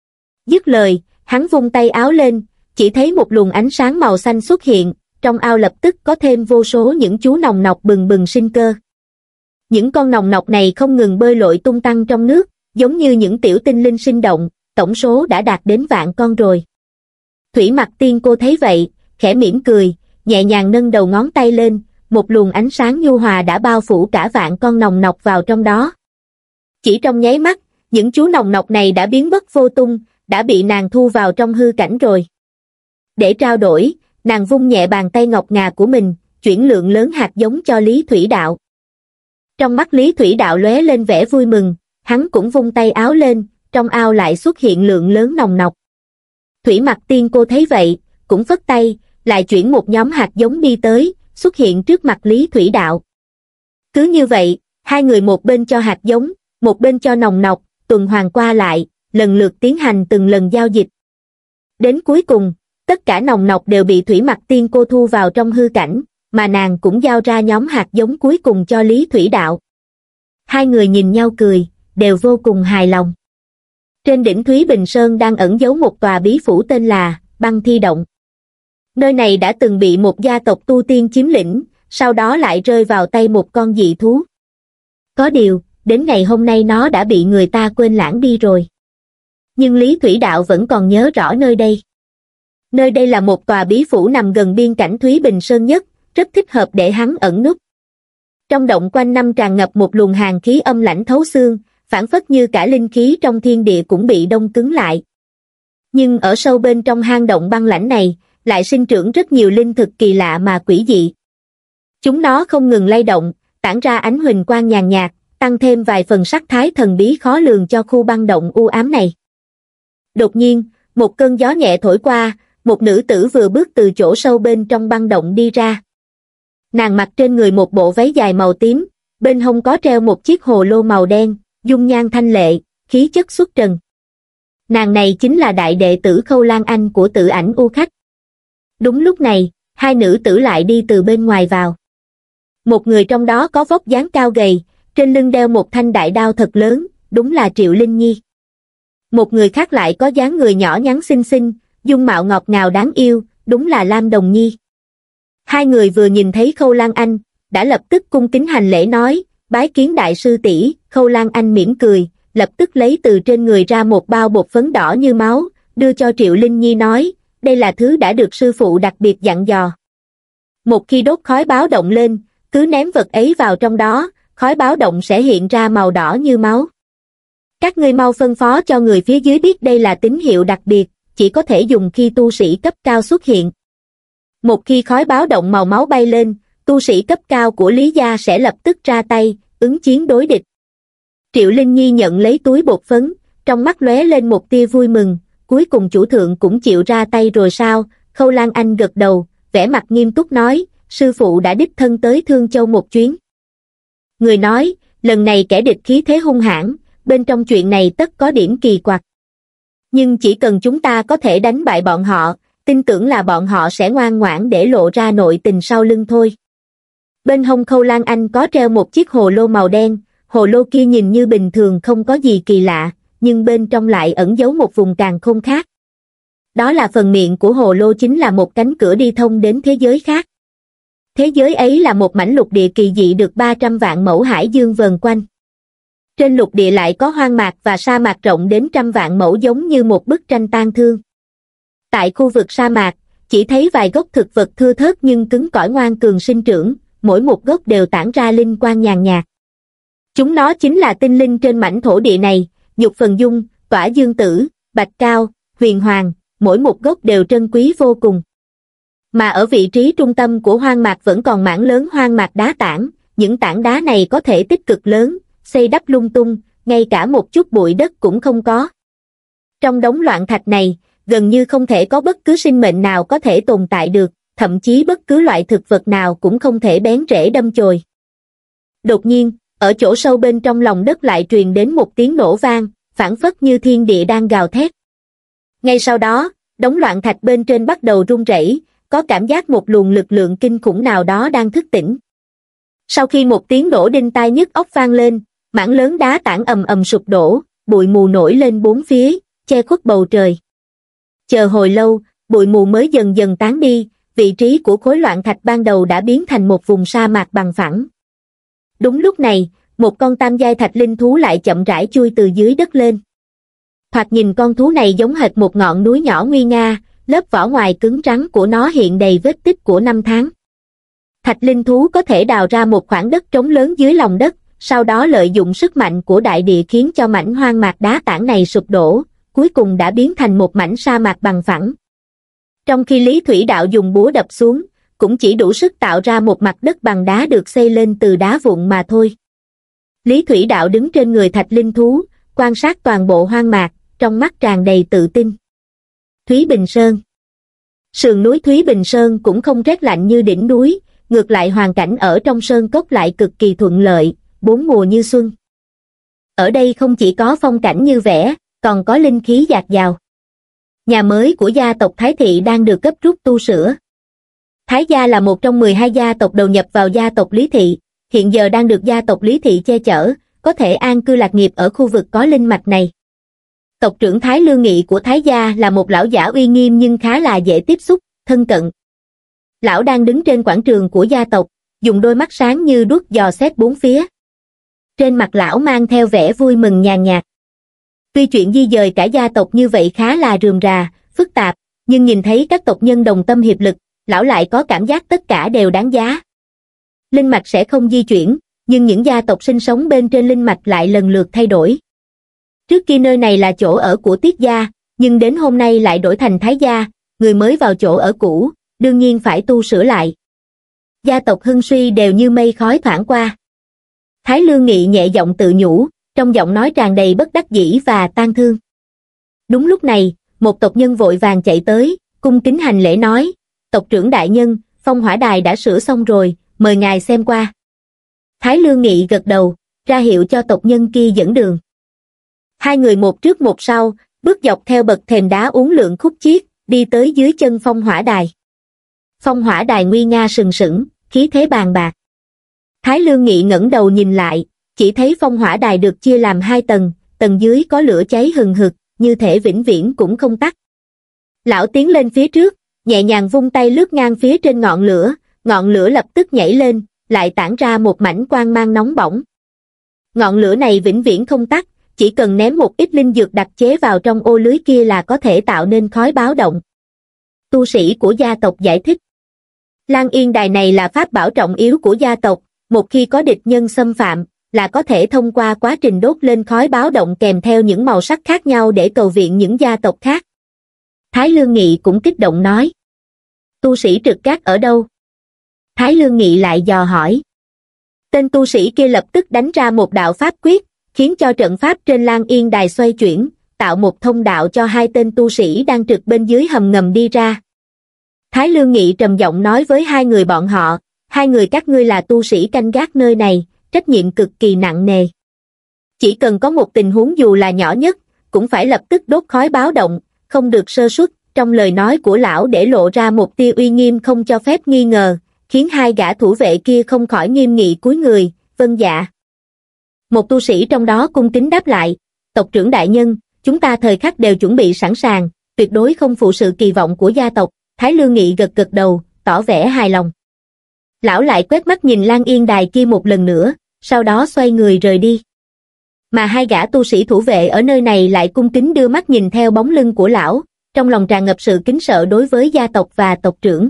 Dứt lời, hắn vung tay áo lên, chỉ thấy một luồng ánh sáng màu xanh xuất hiện, trong ao lập tức có thêm vô số những chú nòng nọc bừng bừng sinh cơ. Những con nòng nọc này không ngừng bơi lội tung tăng trong nước, giống như những tiểu tinh linh sinh động, tổng số đã đạt đến vạn con rồi. Thủy Mặc Tiên Cô thấy vậy, khẽ mỉm cười, nhẹ nhàng nâng đầu ngón tay lên, một luồng ánh sáng nhu hòa đã bao phủ cả vạn con nòng nọc vào trong đó. Chỉ trong nháy mắt, những chú nòng nọc này đã biến mất vô tung, đã bị nàng thu vào trong hư cảnh rồi. Để trao đổi, nàng vung nhẹ bàn tay ngọc ngà của mình, chuyển lượng lớn hạt giống cho Lý Thủy Đạo. Trong mắt Lý Thủy Đạo lóe lên vẻ vui mừng, hắn cũng vung tay áo lên, trong ao lại xuất hiện lượng lớn nòng nọc. Thủy Mặc Tiên Cô thấy vậy, cũng phất tay, lại chuyển một nhóm hạt giống đi tới, xuất hiện trước mặt Lý Thủy Đạo. Cứ như vậy, hai người một bên cho hạt giống, một bên cho nòng nọc, tuần hoàn qua lại, lần lượt tiến hành từng lần giao dịch. Đến cuối cùng, tất cả nòng nọc đều bị Thủy Mặc Tiên Cô thu vào trong hư cảnh, mà nàng cũng giao ra nhóm hạt giống cuối cùng cho Lý Thủy Đạo. Hai người nhìn nhau cười, đều vô cùng hài lòng. Trên đỉnh Thúy Bình Sơn đang ẩn giấu một tòa bí phủ tên là Băng Thi Động. Nơi này đã từng bị một gia tộc tu tiên chiếm lĩnh, sau đó lại rơi vào tay một con dị thú. Có điều, đến ngày hôm nay nó đã bị người ta quên lãng đi rồi. Nhưng Lý Thủy Đạo vẫn còn nhớ rõ nơi đây. Nơi đây là một tòa bí phủ nằm gần biên cảnh Thúy Bình Sơn nhất, rất thích hợp để hắn ẩn núp. Trong động quanh năm tràn ngập một luồng hàn khí âm lãnh thấu xương, phảng phất như cả linh khí trong thiên địa cũng bị đông cứng lại. Nhưng ở sâu bên trong hang động băng lãnh này, lại sinh trưởng rất nhiều linh thực kỳ lạ mà quỷ dị. Chúng nó không ngừng lay động, tản ra ánh huỳnh quang nhàn nhạt, tăng thêm vài phần sắc thái thần bí khó lường cho khu băng động u ám này. Đột nhiên, một cơn gió nhẹ thổi qua, một nữ tử vừa bước từ chỗ sâu bên trong băng động đi ra. Nàng mặc trên người một bộ váy dài màu tím, bên hông có treo một chiếc hồ lô màu đen, dung nhan thanh lệ, khí chất xuất trần. Nàng này chính là đại đệ tử Khâu Lan Anh của Tự Ảnh U Khách. Đúng lúc này, hai nữ tử lại đi từ bên ngoài vào. Một người trong đó có vóc dáng cao gầy, trên lưng đeo một thanh đại đao thật lớn, đúng là Triệu Linh Nhi. Một người khác lại có dáng người nhỏ nhắn xinh xinh, dung mạo ngọt ngào đáng yêu, đúng là Lam Đồng Nhi. Hai người vừa nhìn thấy Khâu Lan Anh, đã lập tức cung kính hành lễ nói, bái kiến đại sư tỷ. Khâu Lan Anh mỉm cười, lập tức lấy từ trên người ra một bao bột phấn đỏ như máu, đưa cho Triệu Linh Nhi nói, đây là thứ đã được sư phụ đặc biệt dặn dò. Một khi đốt khói báo động lên, cứ ném vật ấy vào trong đó, khói báo động sẽ hiện ra màu đỏ như máu. Các ngươi mau phân phó cho người phía dưới biết đây là tín hiệu đặc biệt, chỉ có thể dùng khi tu sĩ cấp cao xuất hiện. Một khi khói báo động màu máu bay lên, tu sĩ cấp cao của Lý gia sẽ lập tức ra tay, ứng chiến đối địch. Triệu Linh Nhi nhận lấy túi bột phấn, trong mắt lóe lên một tia vui mừng, cuối cùng chủ thượng cũng chịu ra tay rồi sao? Khâu Lan Anh gật đầu, vẻ mặt nghiêm túc nói, sư phụ đã đích thân tới Thương Châu một chuyến. Người nói, lần này kẻ địch khí thế hung hãn, bên trong chuyện này tất có điểm kỳ quặc. Nhưng chỉ cần chúng ta có thể đánh bại bọn họ, tin tưởng là bọn họ sẽ ngoan ngoãn để lộ ra nội tình sau lưng thôi. Bên hông Khâu Lan Anh có treo một chiếc hồ lô màu đen, hồ lô kia nhìn như bình thường không có gì kỳ lạ, nhưng bên trong lại ẩn giấu một vùng càn khôn khác. Đó là phần miệng của hồ lô chính là một cánh cửa đi thông đến thế giới khác. Thế giới ấy là một mảnh lục địa kỳ dị được ba trăm vạn mẫu hải dương vờn quanh. Trên lục địa lại có hoang mạc và sa mạc rộng đến trăm vạn mẫu giống như một bức tranh tang thương. Tại khu vực sa mạc, chỉ thấy vài gốc thực vật thưa thớt nhưng cứng cỏi ngoan cường sinh trưởng, mỗi một gốc đều tản ra linh quang nhàn nhạt. Chúng nó chính là tinh linh trên mảnh thổ địa này, Nhục Phần Dung, Tỏa Dương Tử, Bạch Cao, Huyền Hoàng, mỗi một gốc đều trân quý vô cùng. Mà ở vị trí trung tâm của hoang mạc vẫn còn mảng lớn hoang mạc đá tảng, những tảng đá này có thể tích cực lớn, xây đắp lung tung, ngay cả một chút bụi đất cũng không có. Trong đống loạn thạch này, gần như không thể có bất cứ sinh mệnh nào có thể tồn tại được, thậm chí bất cứ loại thực vật nào cũng không thể bén rễ đâm chồi. Đột nhiên, ở chỗ sâu bên trong lòng đất lại truyền đến một tiếng nổ vang, phảng phất như thiên địa đang gào thét. Ngay sau đó, đống loạn thạch bên trên bắt đầu rung rẩy, có cảm giác một luồng lực lượng kinh khủng nào đó đang thức tỉnh. Sau khi một tiếng nổ đinh tai nhức óc vang lên, mảng lớn đá tảng ầm ầm sụp đổ, bụi mù nổi lên bốn phía, che khuất bầu trời. Chờ hồi lâu, bụi mù mới dần dần tán đi, vị trí của khối loạn thạch ban đầu đã biến thành một vùng sa mạc bằng phẳng. Đúng lúc này, một con tam giai thạch linh thú lại chậm rãi chui từ dưới đất lên. Thoạt nhìn con thú này giống hệt một ngọn núi nhỏ nguy nga, lớp vỏ ngoài cứng rắn của nó hiện đầy vết tích của năm tháng. Thạch linh thú có thể đào ra một khoảng đất trống lớn dưới lòng đất, sau đó lợi dụng sức mạnh của đại địa khiến cho mảnh hoang mạc đá tảng này sụp đổ, cuối cùng đã biến thành một mảnh sa mạc bằng phẳng. Trong khi Lý Thủy Đạo dùng búa đập xuống, cũng chỉ đủ sức tạo ra một mặt đất bằng đá được xây lên từ đá vụn mà thôi. Lý Thủy Đạo đứng trên người thạch linh thú, quan sát toàn bộ hoang mạc, trong mắt tràn đầy tự tin. Thúy Bình Sơn. Sườn núi Thúy Bình Sơn cũng không rét lạnh như đỉnh núi, ngược lại hoàn cảnh ở trong sơn cốc lại cực kỳ thuận lợi, bốn mùa như xuân. Ở đây không chỉ có phong cảnh như vẽ, còn có linh khí dạt dào. Nhà mới của gia tộc Thái Thị đang được gấp rút tu sửa. Thái gia là một trong mười hai gia tộc đầu nhập vào gia tộc Lý Thị, hiện giờ đang được gia tộc Lý Thị che chở, có thể an cư lạc nghiệp ở khu vực có linh mạch này. Tộc trưởng Thái Lương Nghị của Thái gia là một lão giả uy nghiêm nhưng khá là dễ tiếp xúc, thân cận. Lão đang đứng trên quảng trường của gia tộc, dùng đôi mắt sáng như đuốc dò xét bốn phía. Trên mặt lão mang theo vẻ vui mừng nhàn nhạt. Tuy chuyện di dời cả gia tộc như vậy khá là rườm rà, phức tạp, nhưng nhìn thấy các tộc nhân đồng tâm hiệp lực, lão lại có cảm giác tất cả đều đáng giá. Linh mạch sẽ không di chuyển, nhưng những gia tộc sinh sống bên trên linh mạch lại lần lượt thay đổi. Trước kia nơi này là chỗ ở của Tiết gia, nhưng đến hôm nay lại đổi thành Thái gia, người mới vào chỗ ở cũ, đương nhiên phải tu sửa lại. Gia tộc hưng suy đều như mây khói thoảng qua. Thái Lương Nghị nhẹ giọng tự nhủ, trong giọng nói tràn đầy bất đắc dĩ và tang thương. Đúng lúc này, một tộc nhân vội vàng chạy tới, cung kính hành lễ nói, tộc trưởng đại nhân, phong hỏa đài đã sửa xong rồi, mời ngài xem qua. Thái Lương Nghị gật đầu, ra hiệu cho tộc nhân kia dẫn đường. Hai người một trước một sau, bước dọc theo bậc thềm đá uốn lượn khúc chiết, đi tới dưới chân phong hỏa đài. Phong hỏa đài nguy nga sừng sững, khí thế bàn bạc. Thái Lương Nghị ngẩng đầu nhìn lại, chỉ thấy phong hỏa đài được chia làm hai tầng, tầng dưới có lửa cháy hừng hực, như thể vĩnh viễn cũng không tắt. Lão tiến lên phía trước, nhẹ nhàng vung tay lướt ngang phía trên ngọn lửa, ngọn lửa lập tức nhảy lên, lại tản ra một mảnh quang mang nóng bỏng. Ngọn lửa này vĩnh viễn không tắt, chỉ cần ném một ít linh dược đặc chế vào trong ô lưới kia là có thể tạo nên khói báo động. Tu sĩ của gia tộc giải thích. Lan Yên Đài này là pháp bảo trọng yếu của gia tộc, một khi có địch nhân xâm phạm, là có thể thông qua quá trình đốt lên khói báo động kèm theo những màu sắc khác nhau để cầu viện những gia tộc khác. Thái Lương Nghị cũng kích động nói. Tu sĩ trực gác ở đâu? Thái Lương Nghị lại dò hỏi. Tên tu sĩ kia lập tức đánh ra một đạo pháp quyết, khiến cho trận pháp trên Lan Yên Đài xoay chuyển, tạo một thông đạo cho hai tên tu sĩ đang trực bên dưới hầm ngầm đi ra. Thái Lương Nghị trầm giọng nói với hai người bọn họ, hai người các ngươi là tu sĩ canh gác nơi này, trách nhiệm cực kỳ nặng nề. Chỉ cần có một tình huống dù là nhỏ nhất, cũng phải lập tức đốt khói báo động, không được sơ suất. Trong lời nói của lão để lộ ra một tia uy nghiêm không cho phép nghi ngờ, khiến hai gã thủ vệ kia không khỏi nghiêm nghị cúi người, vâng dạ. Một tu sĩ trong đó cung kính đáp lại, tộc trưởng đại nhân, chúng ta thời khắc đều chuẩn bị sẵn sàng, tuyệt đối không phụ sự kỳ vọng của gia tộc. Thái Lương Nghị gật gật đầu, tỏ vẻ hài lòng. Lão lại quét mắt nhìn Lan Yên Đài kia một lần nữa, sau đó xoay người rời đi. Mà hai gã tu sĩ thủ vệ ở nơi này lại cung kính đưa mắt nhìn theo bóng lưng của lão, trong lòng tràn ngập sự kính sợ đối với gia tộc và tộc trưởng.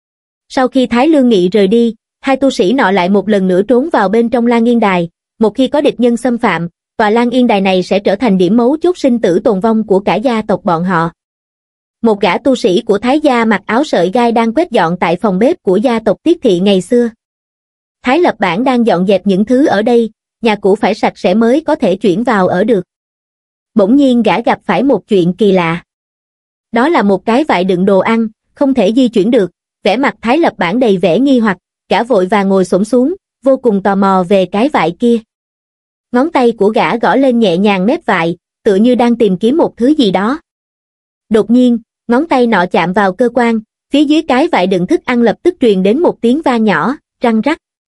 Sau khi Thái Lương Nghị rời đi, hai tu sĩ nọ lại một lần nữa trốn vào bên trong Lan Yên Đài, một khi có địch nhân xâm phạm, tòa Lan Yên Đài này sẽ trở thành điểm mấu chốt sinh tử tồn vong của cả gia tộc bọn họ. Một gã tu sĩ của Thái gia mặc áo sợi gai đang quét dọn tại phòng bếp của gia tộc Tiết Thị ngày xưa. Thái Lập Bản đang dọn dẹp những thứ ở đây, nhà cũ phải sạch sẽ mới có thể chuyển vào ở được. Bỗng nhiên gã gặp phải một chuyện kỳ lạ. Đó là một cái vại đựng đồ ăn, không thể di chuyển được, vẻ mặt Thái Lập Bản đầy vẻ nghi hoặc, gã vội vàng ngồi xổm xuống, vô cùng tò mò về cái vại kia. Ngón tay của gã gõ lên nhẹ nhàng mép vại, tựa như đang tìm kiếm một thứ gì đó. Đột nhiên, ngón tay nọ chạm vào cơ quan, phía dưới cái vại đựng thức ăn lập tức truyền đến một tiếng vang nhỏ, răng rắc.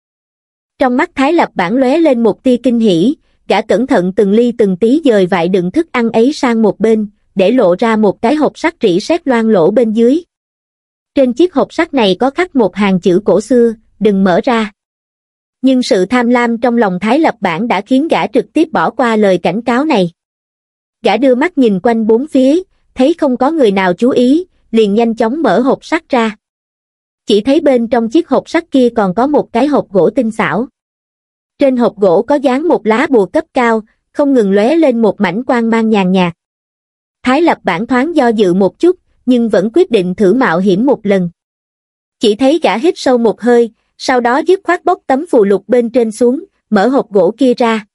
Trong mắt Thái Lập Bản lóe lên một tia kinh hỉ, gã cẩn thận từng ly từng tí dời vại đựng thức ăn ấy sang một bên, để lộ ra một cái hộp sắt rỉ sét loang lỗ bên dưới. Trên chiếc hộp sắt này có khắc một hàng chữ cổ xưa, đừng mở ra. Nhưng sự tham lam trong lòng Thái Lập Bản đã khiến gã trực tiếp bỏ qua lời cảnh cáo này. Gã đưa mắt nhìn quanh bốn phía, thấy không có người nào chú ý, liền nhanh chóng mở hộp sắt ra. Chỉ thấy bên trong chiếc hộp sắt kia còn có một cái hộp gỗ tinh xảo. Trên hộp gỗ có dán một lá bùa cấp cao, không ngừng lóe lên một mảnh quang mang nhàn nhạt. Thái Lập Bản thoáng do dự một chút, nhưng vẫn quyết định thử mạo hiểm một lần. Chỉ thấy gã hít sâu một hơi, sau đó dứt khoát bốc tấm phù lục bên trên xuống, mở hộp gỗ kia ra.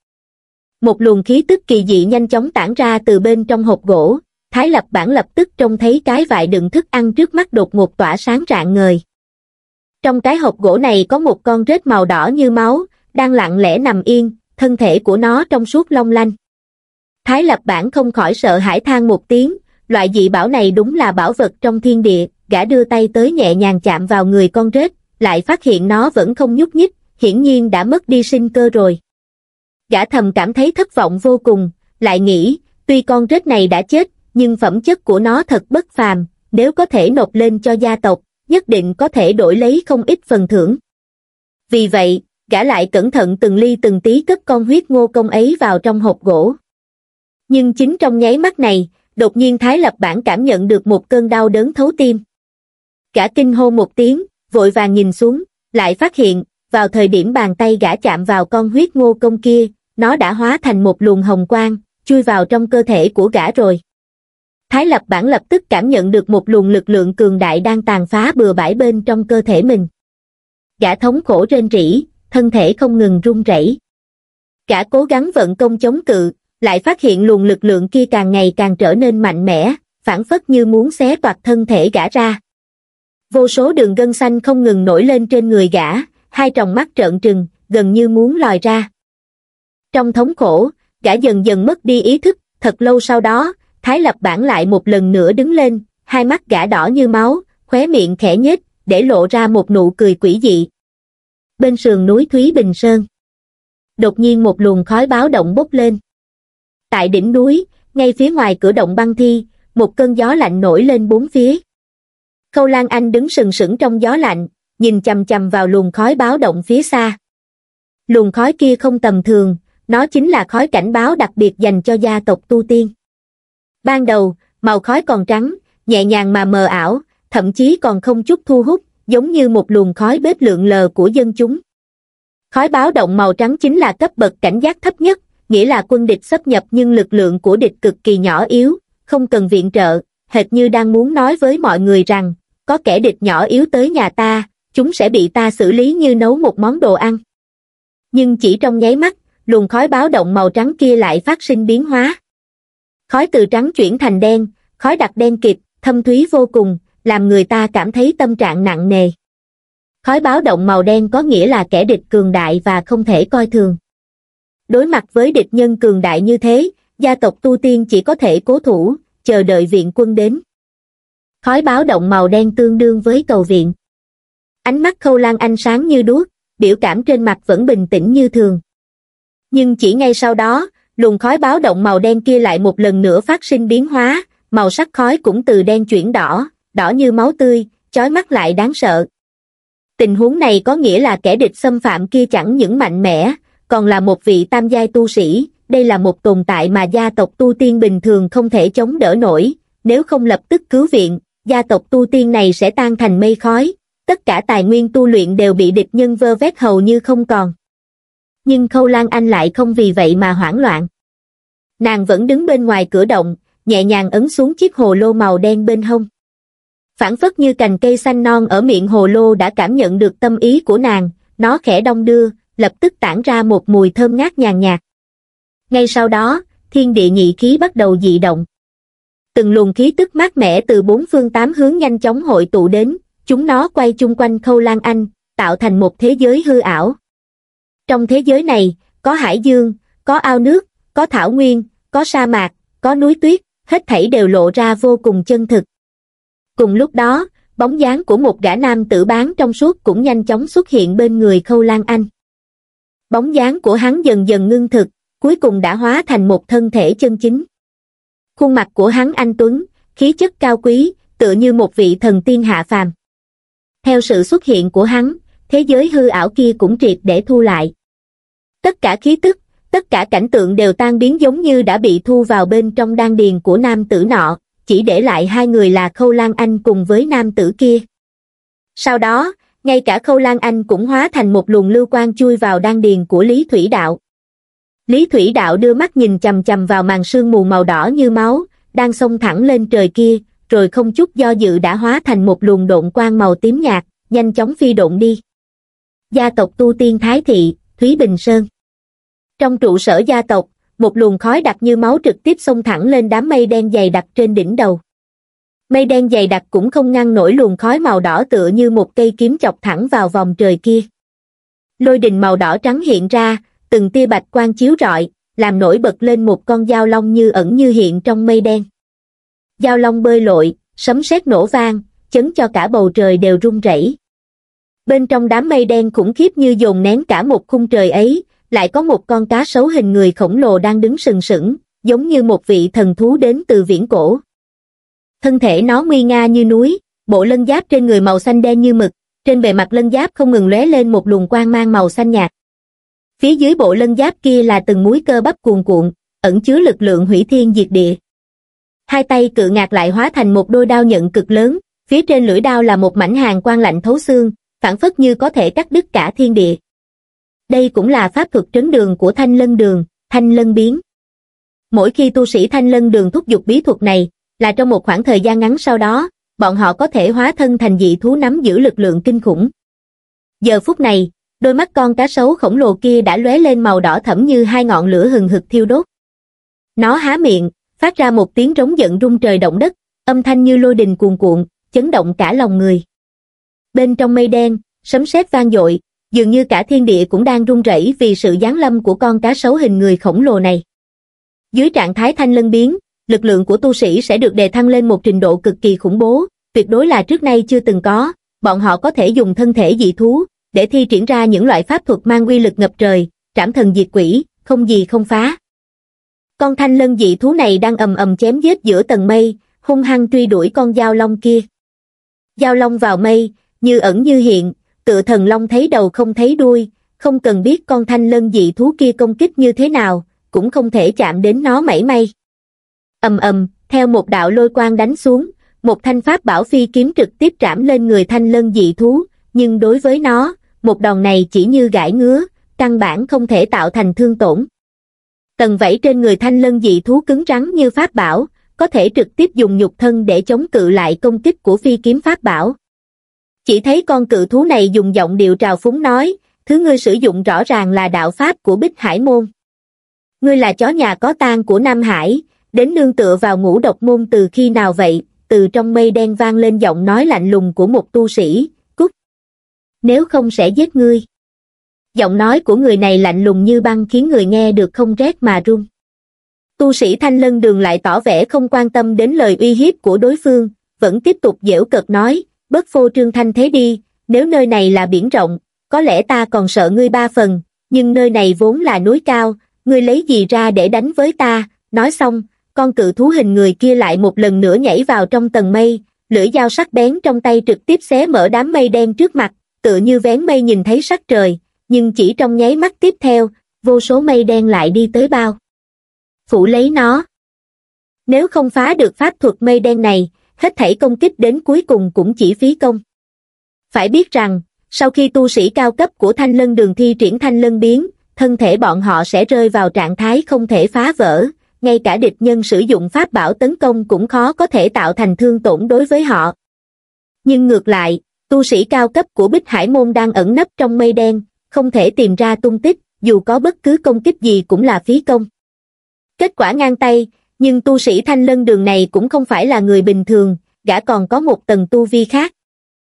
Một luồng khí tức kỳ dị nhanh chóng tản ra từ bên trong hộp gỗ, Thái Lập Bản lập tức trông thấy cái vại đựng thức ăn trước mắt đột ngột tỏa sáng rạng ngời. Trong cái hộp gỗ này có một con rết màu đỏ như máu, đang lặng lẽ nằm yên, thân thể của nó trong suốt long lanh. Thái Lập Bản không khỏi sợ hãi than một tiếng, loại dị bảo này đúng là bảo vật trong thiên địa, gã đưa tay tới nhẹ nhàng chạm vào người con rết, lại phát hiện nó vẫn không nhúc nhích, hiển nhiên đã mất đi sinh cơ rồi. Gã thầm cảm thấy thất vọng vô cùng, lại nghĩ, tuy con rết này đã chết, nhưng phẩm chất của nó thật bất phàm, nếu có thể nộp lên cho gia tộc, nhất định có thể đổi lấy không ít phần thưởng. Vì vậy, gã lại cẩn thận từng ly từng tí cất con huyết ngô công ấy vào trong hộp gỗ. Nhưng chính trong nháy mắt này, đột nhiên Thái Lập Bản cảm nhận được một cơn đau đớn thấu tim. Gã kinh hô một tiếng, vội vàng nhìn xuống, lại phát hiện, vào thời điểm bàn tay gã chạm vào con huyết ngô công kia, nó đã hóa thành một luồng hồng quang, chui vào trong cơ thể của gã rồi. Thái Lập Bản lập tức cảm nhận được một luồng lực lượng cường đại đang tàn phá bừa bãi bên trong cơ thể mình. Gã thống khổ rên rỉ, thân thể không ngừng run rẩy. Gã cố gắng vận công chống cự, lại phát hiện luồng lực lượng kia càng ngày càng trở nên mạnh mẽ, phảng phất như muốn xé toạc thân thể gã ra. Vô số đường gân xanh không ngừng nổi lên trên người gã, hai tròng mắt trợn trừng, gần như muốn lòi ra. Trong thống khổ, gã dần dần mất đi ý thức, thật lâu sau đó, Thái Lập Bản lại một lần nữa đứng lên, hai mắt gã đỏ như máu, khóe miệng khẽ nhếch, để lộ ra một nụ cười quỷ dị. Bên sườn núi Thúy Bình Sơn, đột nhiên một luồng khói báo động bốc lên. Tại đỉnh núi, ngay phía ngoài cửa động băng thi, một cơn gió lạnh nổi lên bốn phía. Khâu Lan Anh đứng sừng sững trong gió lạnh, nhìn chằm chằm vào luồng khói báo động phía xa. Luồng khói kia không tầm thường, nó chính là khói cảnh báo đặc biệt dành cho gia tộc tu tiên. Ban đầu, màu khói còn trắng, nhẹ nhàng mà mờ ảo, thậm chí còn không chút thu hút, giống như một luồng khói bếp lượn lờ của dân chúng. Khói báo động màu trắng chính là cấp bậc cảnh giác thấp nhất, nghĩa là quân địch xâm nhập nhưng lực lượng của địch cực kỳ nhỏ yếu, không cần viện trợ, hệt như đang muốn nói với mọi người rằng, có kẻ địch nhỏ yếu tới nhà ta, chúng sẽ bị ta xử lý như nấu một món đồ ăn. Nhưng chỉ trong nháy mắt, luồng khói báo động màu trắng kia lại phát sinh biến hóa. Khói từ trắng chuyển thành đen, khói đặc đen kịt, thâm thúy vô cùng, làm người ta cảm thấy tâm trạng nặng nề. Khói báo động màu đen có nghĩa là kẻ địch cường đại và không thể coi thường. Đối mặt với địch nhân cường đại như thế, gia tộc tu tiên chỉ có thể cố thủ, chờ đợi viện quân đến. Khói báo động màu đen tương đương với cầu viện. Ánh mắt Khâu Lan Anh sáng như đuốc, biểu cảm trên mặt vẫn bình tĩnh như thường. Nhưng chỉ ngay sau đó, luồng khói báo động màu đen kia lại một lần nữa phát sinh biến hóa, màu sắc khói cũng từ đen chuyển đỏ, đỏ như máu tươi, chói mắt lại đáng sợ. Tình huống này có nghĩa là kẻ địch xâm phạm kia chẳng những mạnh mẽ, còn là một vị tam giai tu sĩ, đây là một tồn tại mà gia tộc tu tiên bình thường không thể chống đỡ nổi, nếu không lập tức cứu viện, gia tộc tu tiên này sẽ tan thành mây khói, tất cả tài nguyên tu luyện đều bị địch nhân vơ vét hầu như không còn. Nhưng Khâu Lan Anh lại không vì vậy mà hoảng loạn. Nàng vẫn đứng bên ngoài cửa động, nhẹ nhàng ấn xuống chiếc hồ lô màu đen bên hông. Phảng phất như cành cây xanh non ở miệng hồ lô đã cảm nhận được tâm ý của nàng, nó khẽ đong đưa, lập tức tản ra một mùi thơm ngát nhàn nhạt. Ngay sau đó, thiên địa nhị khí bắt đầu dị động. Từng luồng khí tức mát mẻ từ bốn phương tám hướng nhanh chóng hội tụ đến, chúng nó quay chung quanh Khâu Lan Anh, tạo thành một thế giới hư ảo. Trong thế giới này, có hải dương, có ao nước, có thảo nguyên, có sa mạc, có núi tuyết, hết thảy đều lộ ra vô cùng chân thực. Cùng lúc đó, bóng dáng của một gã nam tử bán trong suốt cũng nhanh chóng xuất hiện bên người Khâu Lan Anh. Bóng dáng của hắn dần dần ngưng thực, cuối cùng đã hóa thành một thân thể chân chính. Khuôn mặt của hắn anh tuấn, khí chất cao quý, tựa như một vị thần tiên hạ phàm. Theo sự xuất hiện của hắn, thế giới hư ảo kia cũng triệt để thu lại. Tất cả khí tức, tất cả cảnh tượng đều tan biến giống như đã bị thu vào bên trong đan điền của nam tử nọ, chỉ để lại hai người là Khâu Lan Anh cùng với nam tử kia. Sau đó, ngay cả Khâu Lan Anh cũng hóa thành một luồng lưu quang chui vào đan điền của Lý Thủy Đạo. Lý Thủy Đạo đưa mắt nhìn chằm chằm vào màn sương mù màu đỏ như máu, đang xông thẳng lên trời kia, rồi không chút do dự đã hóa thành một luồng độn quang màu tím nhạt, nhanh chóng phi độn đi. Gia tộc Tu Tiên Thái Thị, Thúy Bình Sơn. Trong trụ sở gia tộc, một luồng khói đặc như máu trực tiếp xông thẳng lên đám mây đen dày đặc trên đỉnh đầu. Mây đen dày đặc cũng không ngăn nổi luồng khói màu đỏ tựa như một cây kiếm chọc thẳng vào vòng trời kia. Lôi đình màu đỏ trắng hiện ra, từng tia bạch quang chiếu rọi, làm nổi bật lên một con dao long như ẩn như hiện trong mây đen. Dao long bơi lội, sấm sét nổ vang, chấn cho cả bầu trời đều rung rẩy. Bên trong đám mây đen khủng khiếp như dồn nén cả một khung trời ấy, lại có một con cá sấu hình người khổng lồ đang đứng sừng sững, giống như một vị thần thú đến từ viễn cổ. Thân thể nó nguy nga như núi, bộ lân giáp trên người màu xanh đen như mực, trên bề mặt lân giáp không ngừng lóe lên một luồng quang mang màu xanh nhạt. Phía dưới bộ lân giáp kia là từng múi cơ bắp cuồn cuộn, ẩn chứa lực lượng hủy thiên diệt địa. Hai tay cự ngạc lại hóa thành một đôi đao nhận cực lớn, phía trên lưỡi đao là một mảnh hàn quang lạnh thấu xương, phảng phất như có thể cắt đứt cả thiên địa. Đây cũng là pháp thuật trấn đường của Thanh Lân Đường, Thanh Lân Biến. Mỗi khi tu sĩ Thanh Lân Đường thúc giục bí thuật này, là trong một khoảng thời gian ngắn sau đó, bọn họ có thể hóa thân thành dị thú nắm giữ lực lượng kinh khủng. Giờ phút này, đôi mắt con cá sấu khổng lồ kia đã lóe lên màu đỏ thẫm như hai ngọn lửa hừng hực thiêu đốt. Nó há miệng, phát ra một tiếng rống giận rung trời động đất, âm thanh như lôi đình cuồn cuộn, chấn động cả lòng người. Bên trong mây đen, sấm sét vang dội, dường như cả thiên địa cũng đang rung rẩy vì sự giáng lâm của con cá sấu hình người khổng lồ này. Dưới trạng thái Thanh Lân Biến, lực lượng của tu sĩ sẽ được đề thăng lên một trình độ cực kỳ khủng bố, tuyệt đối là trước nay chưa từng có, bọn họ có thể dùng thân thể dị thú để thi triển ra những loại pháp thuật mang uy lực ngập trời, trảm thần diệt quỷ, không gì không phá. Con thanh lân dị thú này đang ầm ầm chém giết giữa tầng mây, hung hăng truy đuổi con dao long kia. Dao long vào mây, như ẩn như hiện, tựa thần long thấy đầu không thấy đuôi, không cần biết con thanh lân dị thú kia công kích như thế nào, cũng không thể chạm đến nó mảy may. Ầm ầm, theo một đạo lôi quang đánh xuống, một thanh pháp bảo phi kiếm trực tiếp trảm lên người thanh lân dị thú, nhưng đối với nó, một đòn này chỉ như gãi ngứa, căn bản không thể tạo thành thương tổn. Tầng vảy trên người thanh lân dị thú cứng rắn như pháp bảo, có thể trực tiếp dùng nhục thân để chống cự lại công kích của phi kiếm pháp bảo. Chỉ thấy con cự thú này dùng giọng điệu trào phúng nói, thứ ngươi sử dụng rõ ràng là đạo pháp của Bích Hải môn. Ngươi là chó nhà có tang của Nam Hải, đến nương tựa vào ngũ độc môn từ khi nào vậy? Từ trong mây đen vang lên giọng nói lạnh lùng của một tu sĩ, cút. Nếu không sẽ giết ngươi. Giọng nói của người này lạnh lùng như băng khiến người nghe được không rét mà run. Tu sĩ Thanh Lân Đường lại tỏ vẻ không quan tâm đến lời uy hiếp của đối phương, vẫn tiếp tục giễu cợt nói, bớt phô trương thanh thế đi, nếu nơi này là biển rộng, có lẽ ta còn sợ ngươi ba phần, nhưng nơi này vốn là núi cao, ngươi lấy gì ra để đánh với ta? Nói xong, con cự thú hình người kia lại một lần nữa nhảy vào trong tầng mây, lưỡi dao sắc bén trong tay trực tiếp xé mở đám mây đen trước mặt, tựa như vén mây nhìn thấy sắc trời, nhưng chỉ trong nháy mắt tiếp theo, vô số mây đen lại đi tới bao phủ lấy nó. Nếu không phá được pháp thuật mây đen này, hết thảy công kích đến cuối cùng cũng chỉ phí công. Phải biết rằng, sau khi tu sĩ cao cấp của Thanh Lân Đường thi triển Thanh Lân Biến, thân thể bọn họ sẽ rơi vào trạng thái không thể phá vỡ, ngay cả địch nhân sử dụng pháp bảo tấn công cũng khó có thể tạo thành thương tổn đối với họ. Nhưng ngược lại, tu sĩ cao cấp của Bích Hải Môn đang ẩn nấp trong mây đen, không thể tìm ra tung tích, dù có bất cứ công kích gì cũng là phí công. Kết quả ngang tay, nhưng tu sĩ Thanh Lân Đường này cũng không phải là người bình thường, gã còn có một tầng tu vi khác.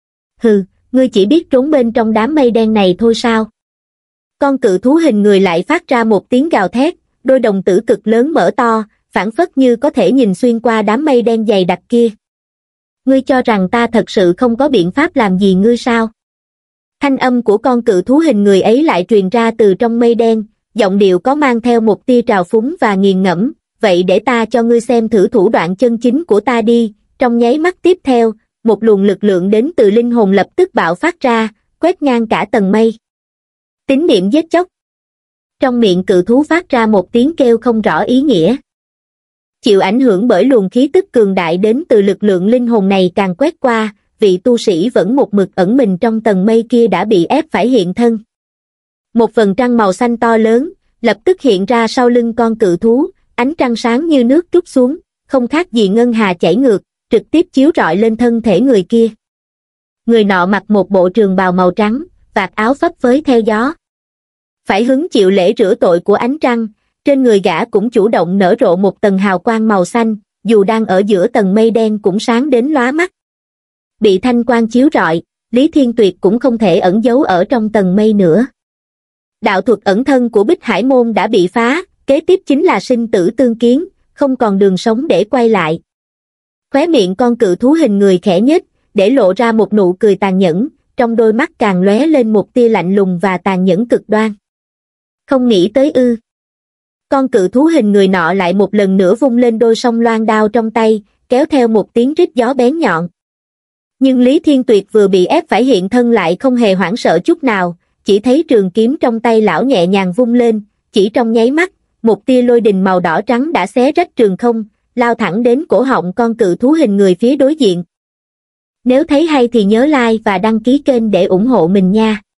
Hừ, ngươi chỉ biết trốn bên trong đám mây đen này thôi sao? Con cự thú hình người lại phát ra một tiếng gào thét, đôi đồng tử cực lớn mở to, phảng phất như có thể nhìn xuyên qua đám mây đen dày đặc kia. Ngươi cho rằng ta thật sự không có biện pháp làm gì ngươi sao? Thanh âm của con cự thú hình người ấy lại truyền ra từ trong mây đen, giọng điệu có mang theo một tia trào phúng và nghiền ngẫm, vậy để ta cho ngươi xem thử thủ đoạn chân chính của ta đi. Trong nháy mắt tiếp theo, một luồng lực lượng đến từ linh hồn lập tức bạo phát ra, quét ngang cả tầng mây. Tín niệm giết chóc. Trong miệng cự thú phát ra một tiếng kêu không rõ ý nghĩa. Chịu ảnh hưởng bởi luồng khí tức cường đại đến từ lực lượng linh hồn này càng quét qua, vị tu sĩ vẫn một mực ẩn mình trong tầng mây kia đã bị ép phải hiện thân. Một vầng trăng màu xanh to lớn, lập tức hiện ra sau lưng con cự thú, ánh trăng sáng như nước trút xuống, không khác gì ngân hà chảy ngược, trực tiếp chiếu rọi lên thân thể người kia. Người nọ mặc một bộ trường bào màu trắng, vạt áo phấp phới theo gió. Phải hứng chịu lễ rửa tội của ánh trăng, trên người gã cũng chủ động nở rộ một tầng hào quang màu xanh, dù đang ở giữa tầng mây đen cũng sáng đến lóa mắt. Bị thanh quang chiếu rọi, Lý Thiên Tuyệt cũng không thể ẩn giấu ở trong tầng mây nữa. Đạo thuật ẩn thân của Bích Hải Môn đã bị phá, kế tiếp chính là sinh tử tương kiến, không còn đường sống để quay lại. Khóe miệng con cự thú hình người khẽ nhếch, để lộ ra một nụ cười tàn nhẫn, trong đôi mắt càng lóe lên một tia lạnh lùng và tàn nhẫn cực đoan. Không nghĩ tới ư. Con cự thú hình người nọ lại một lần nữa vung lên đôi song loan đao trong tay, kéo theo một tiếng rít gió bén nhọn. Nhưng Lý Thiên Tuyệt vừa bị ép phải hiện thân lại không hề hoảng sợ chút nào, chỉ thấy trường kiếm trong tay lão nhẹ nhàng vung lên, chỉ trong nháy mắt, một tia lôi đình màu đỏ trắng đã xé rách trường không, lao thẳng đến cổ họng con cự thú hình người phía đối diện. Nếu thấy hay thì nhớ like và đăng ký kênh để ủng hộ mình nha.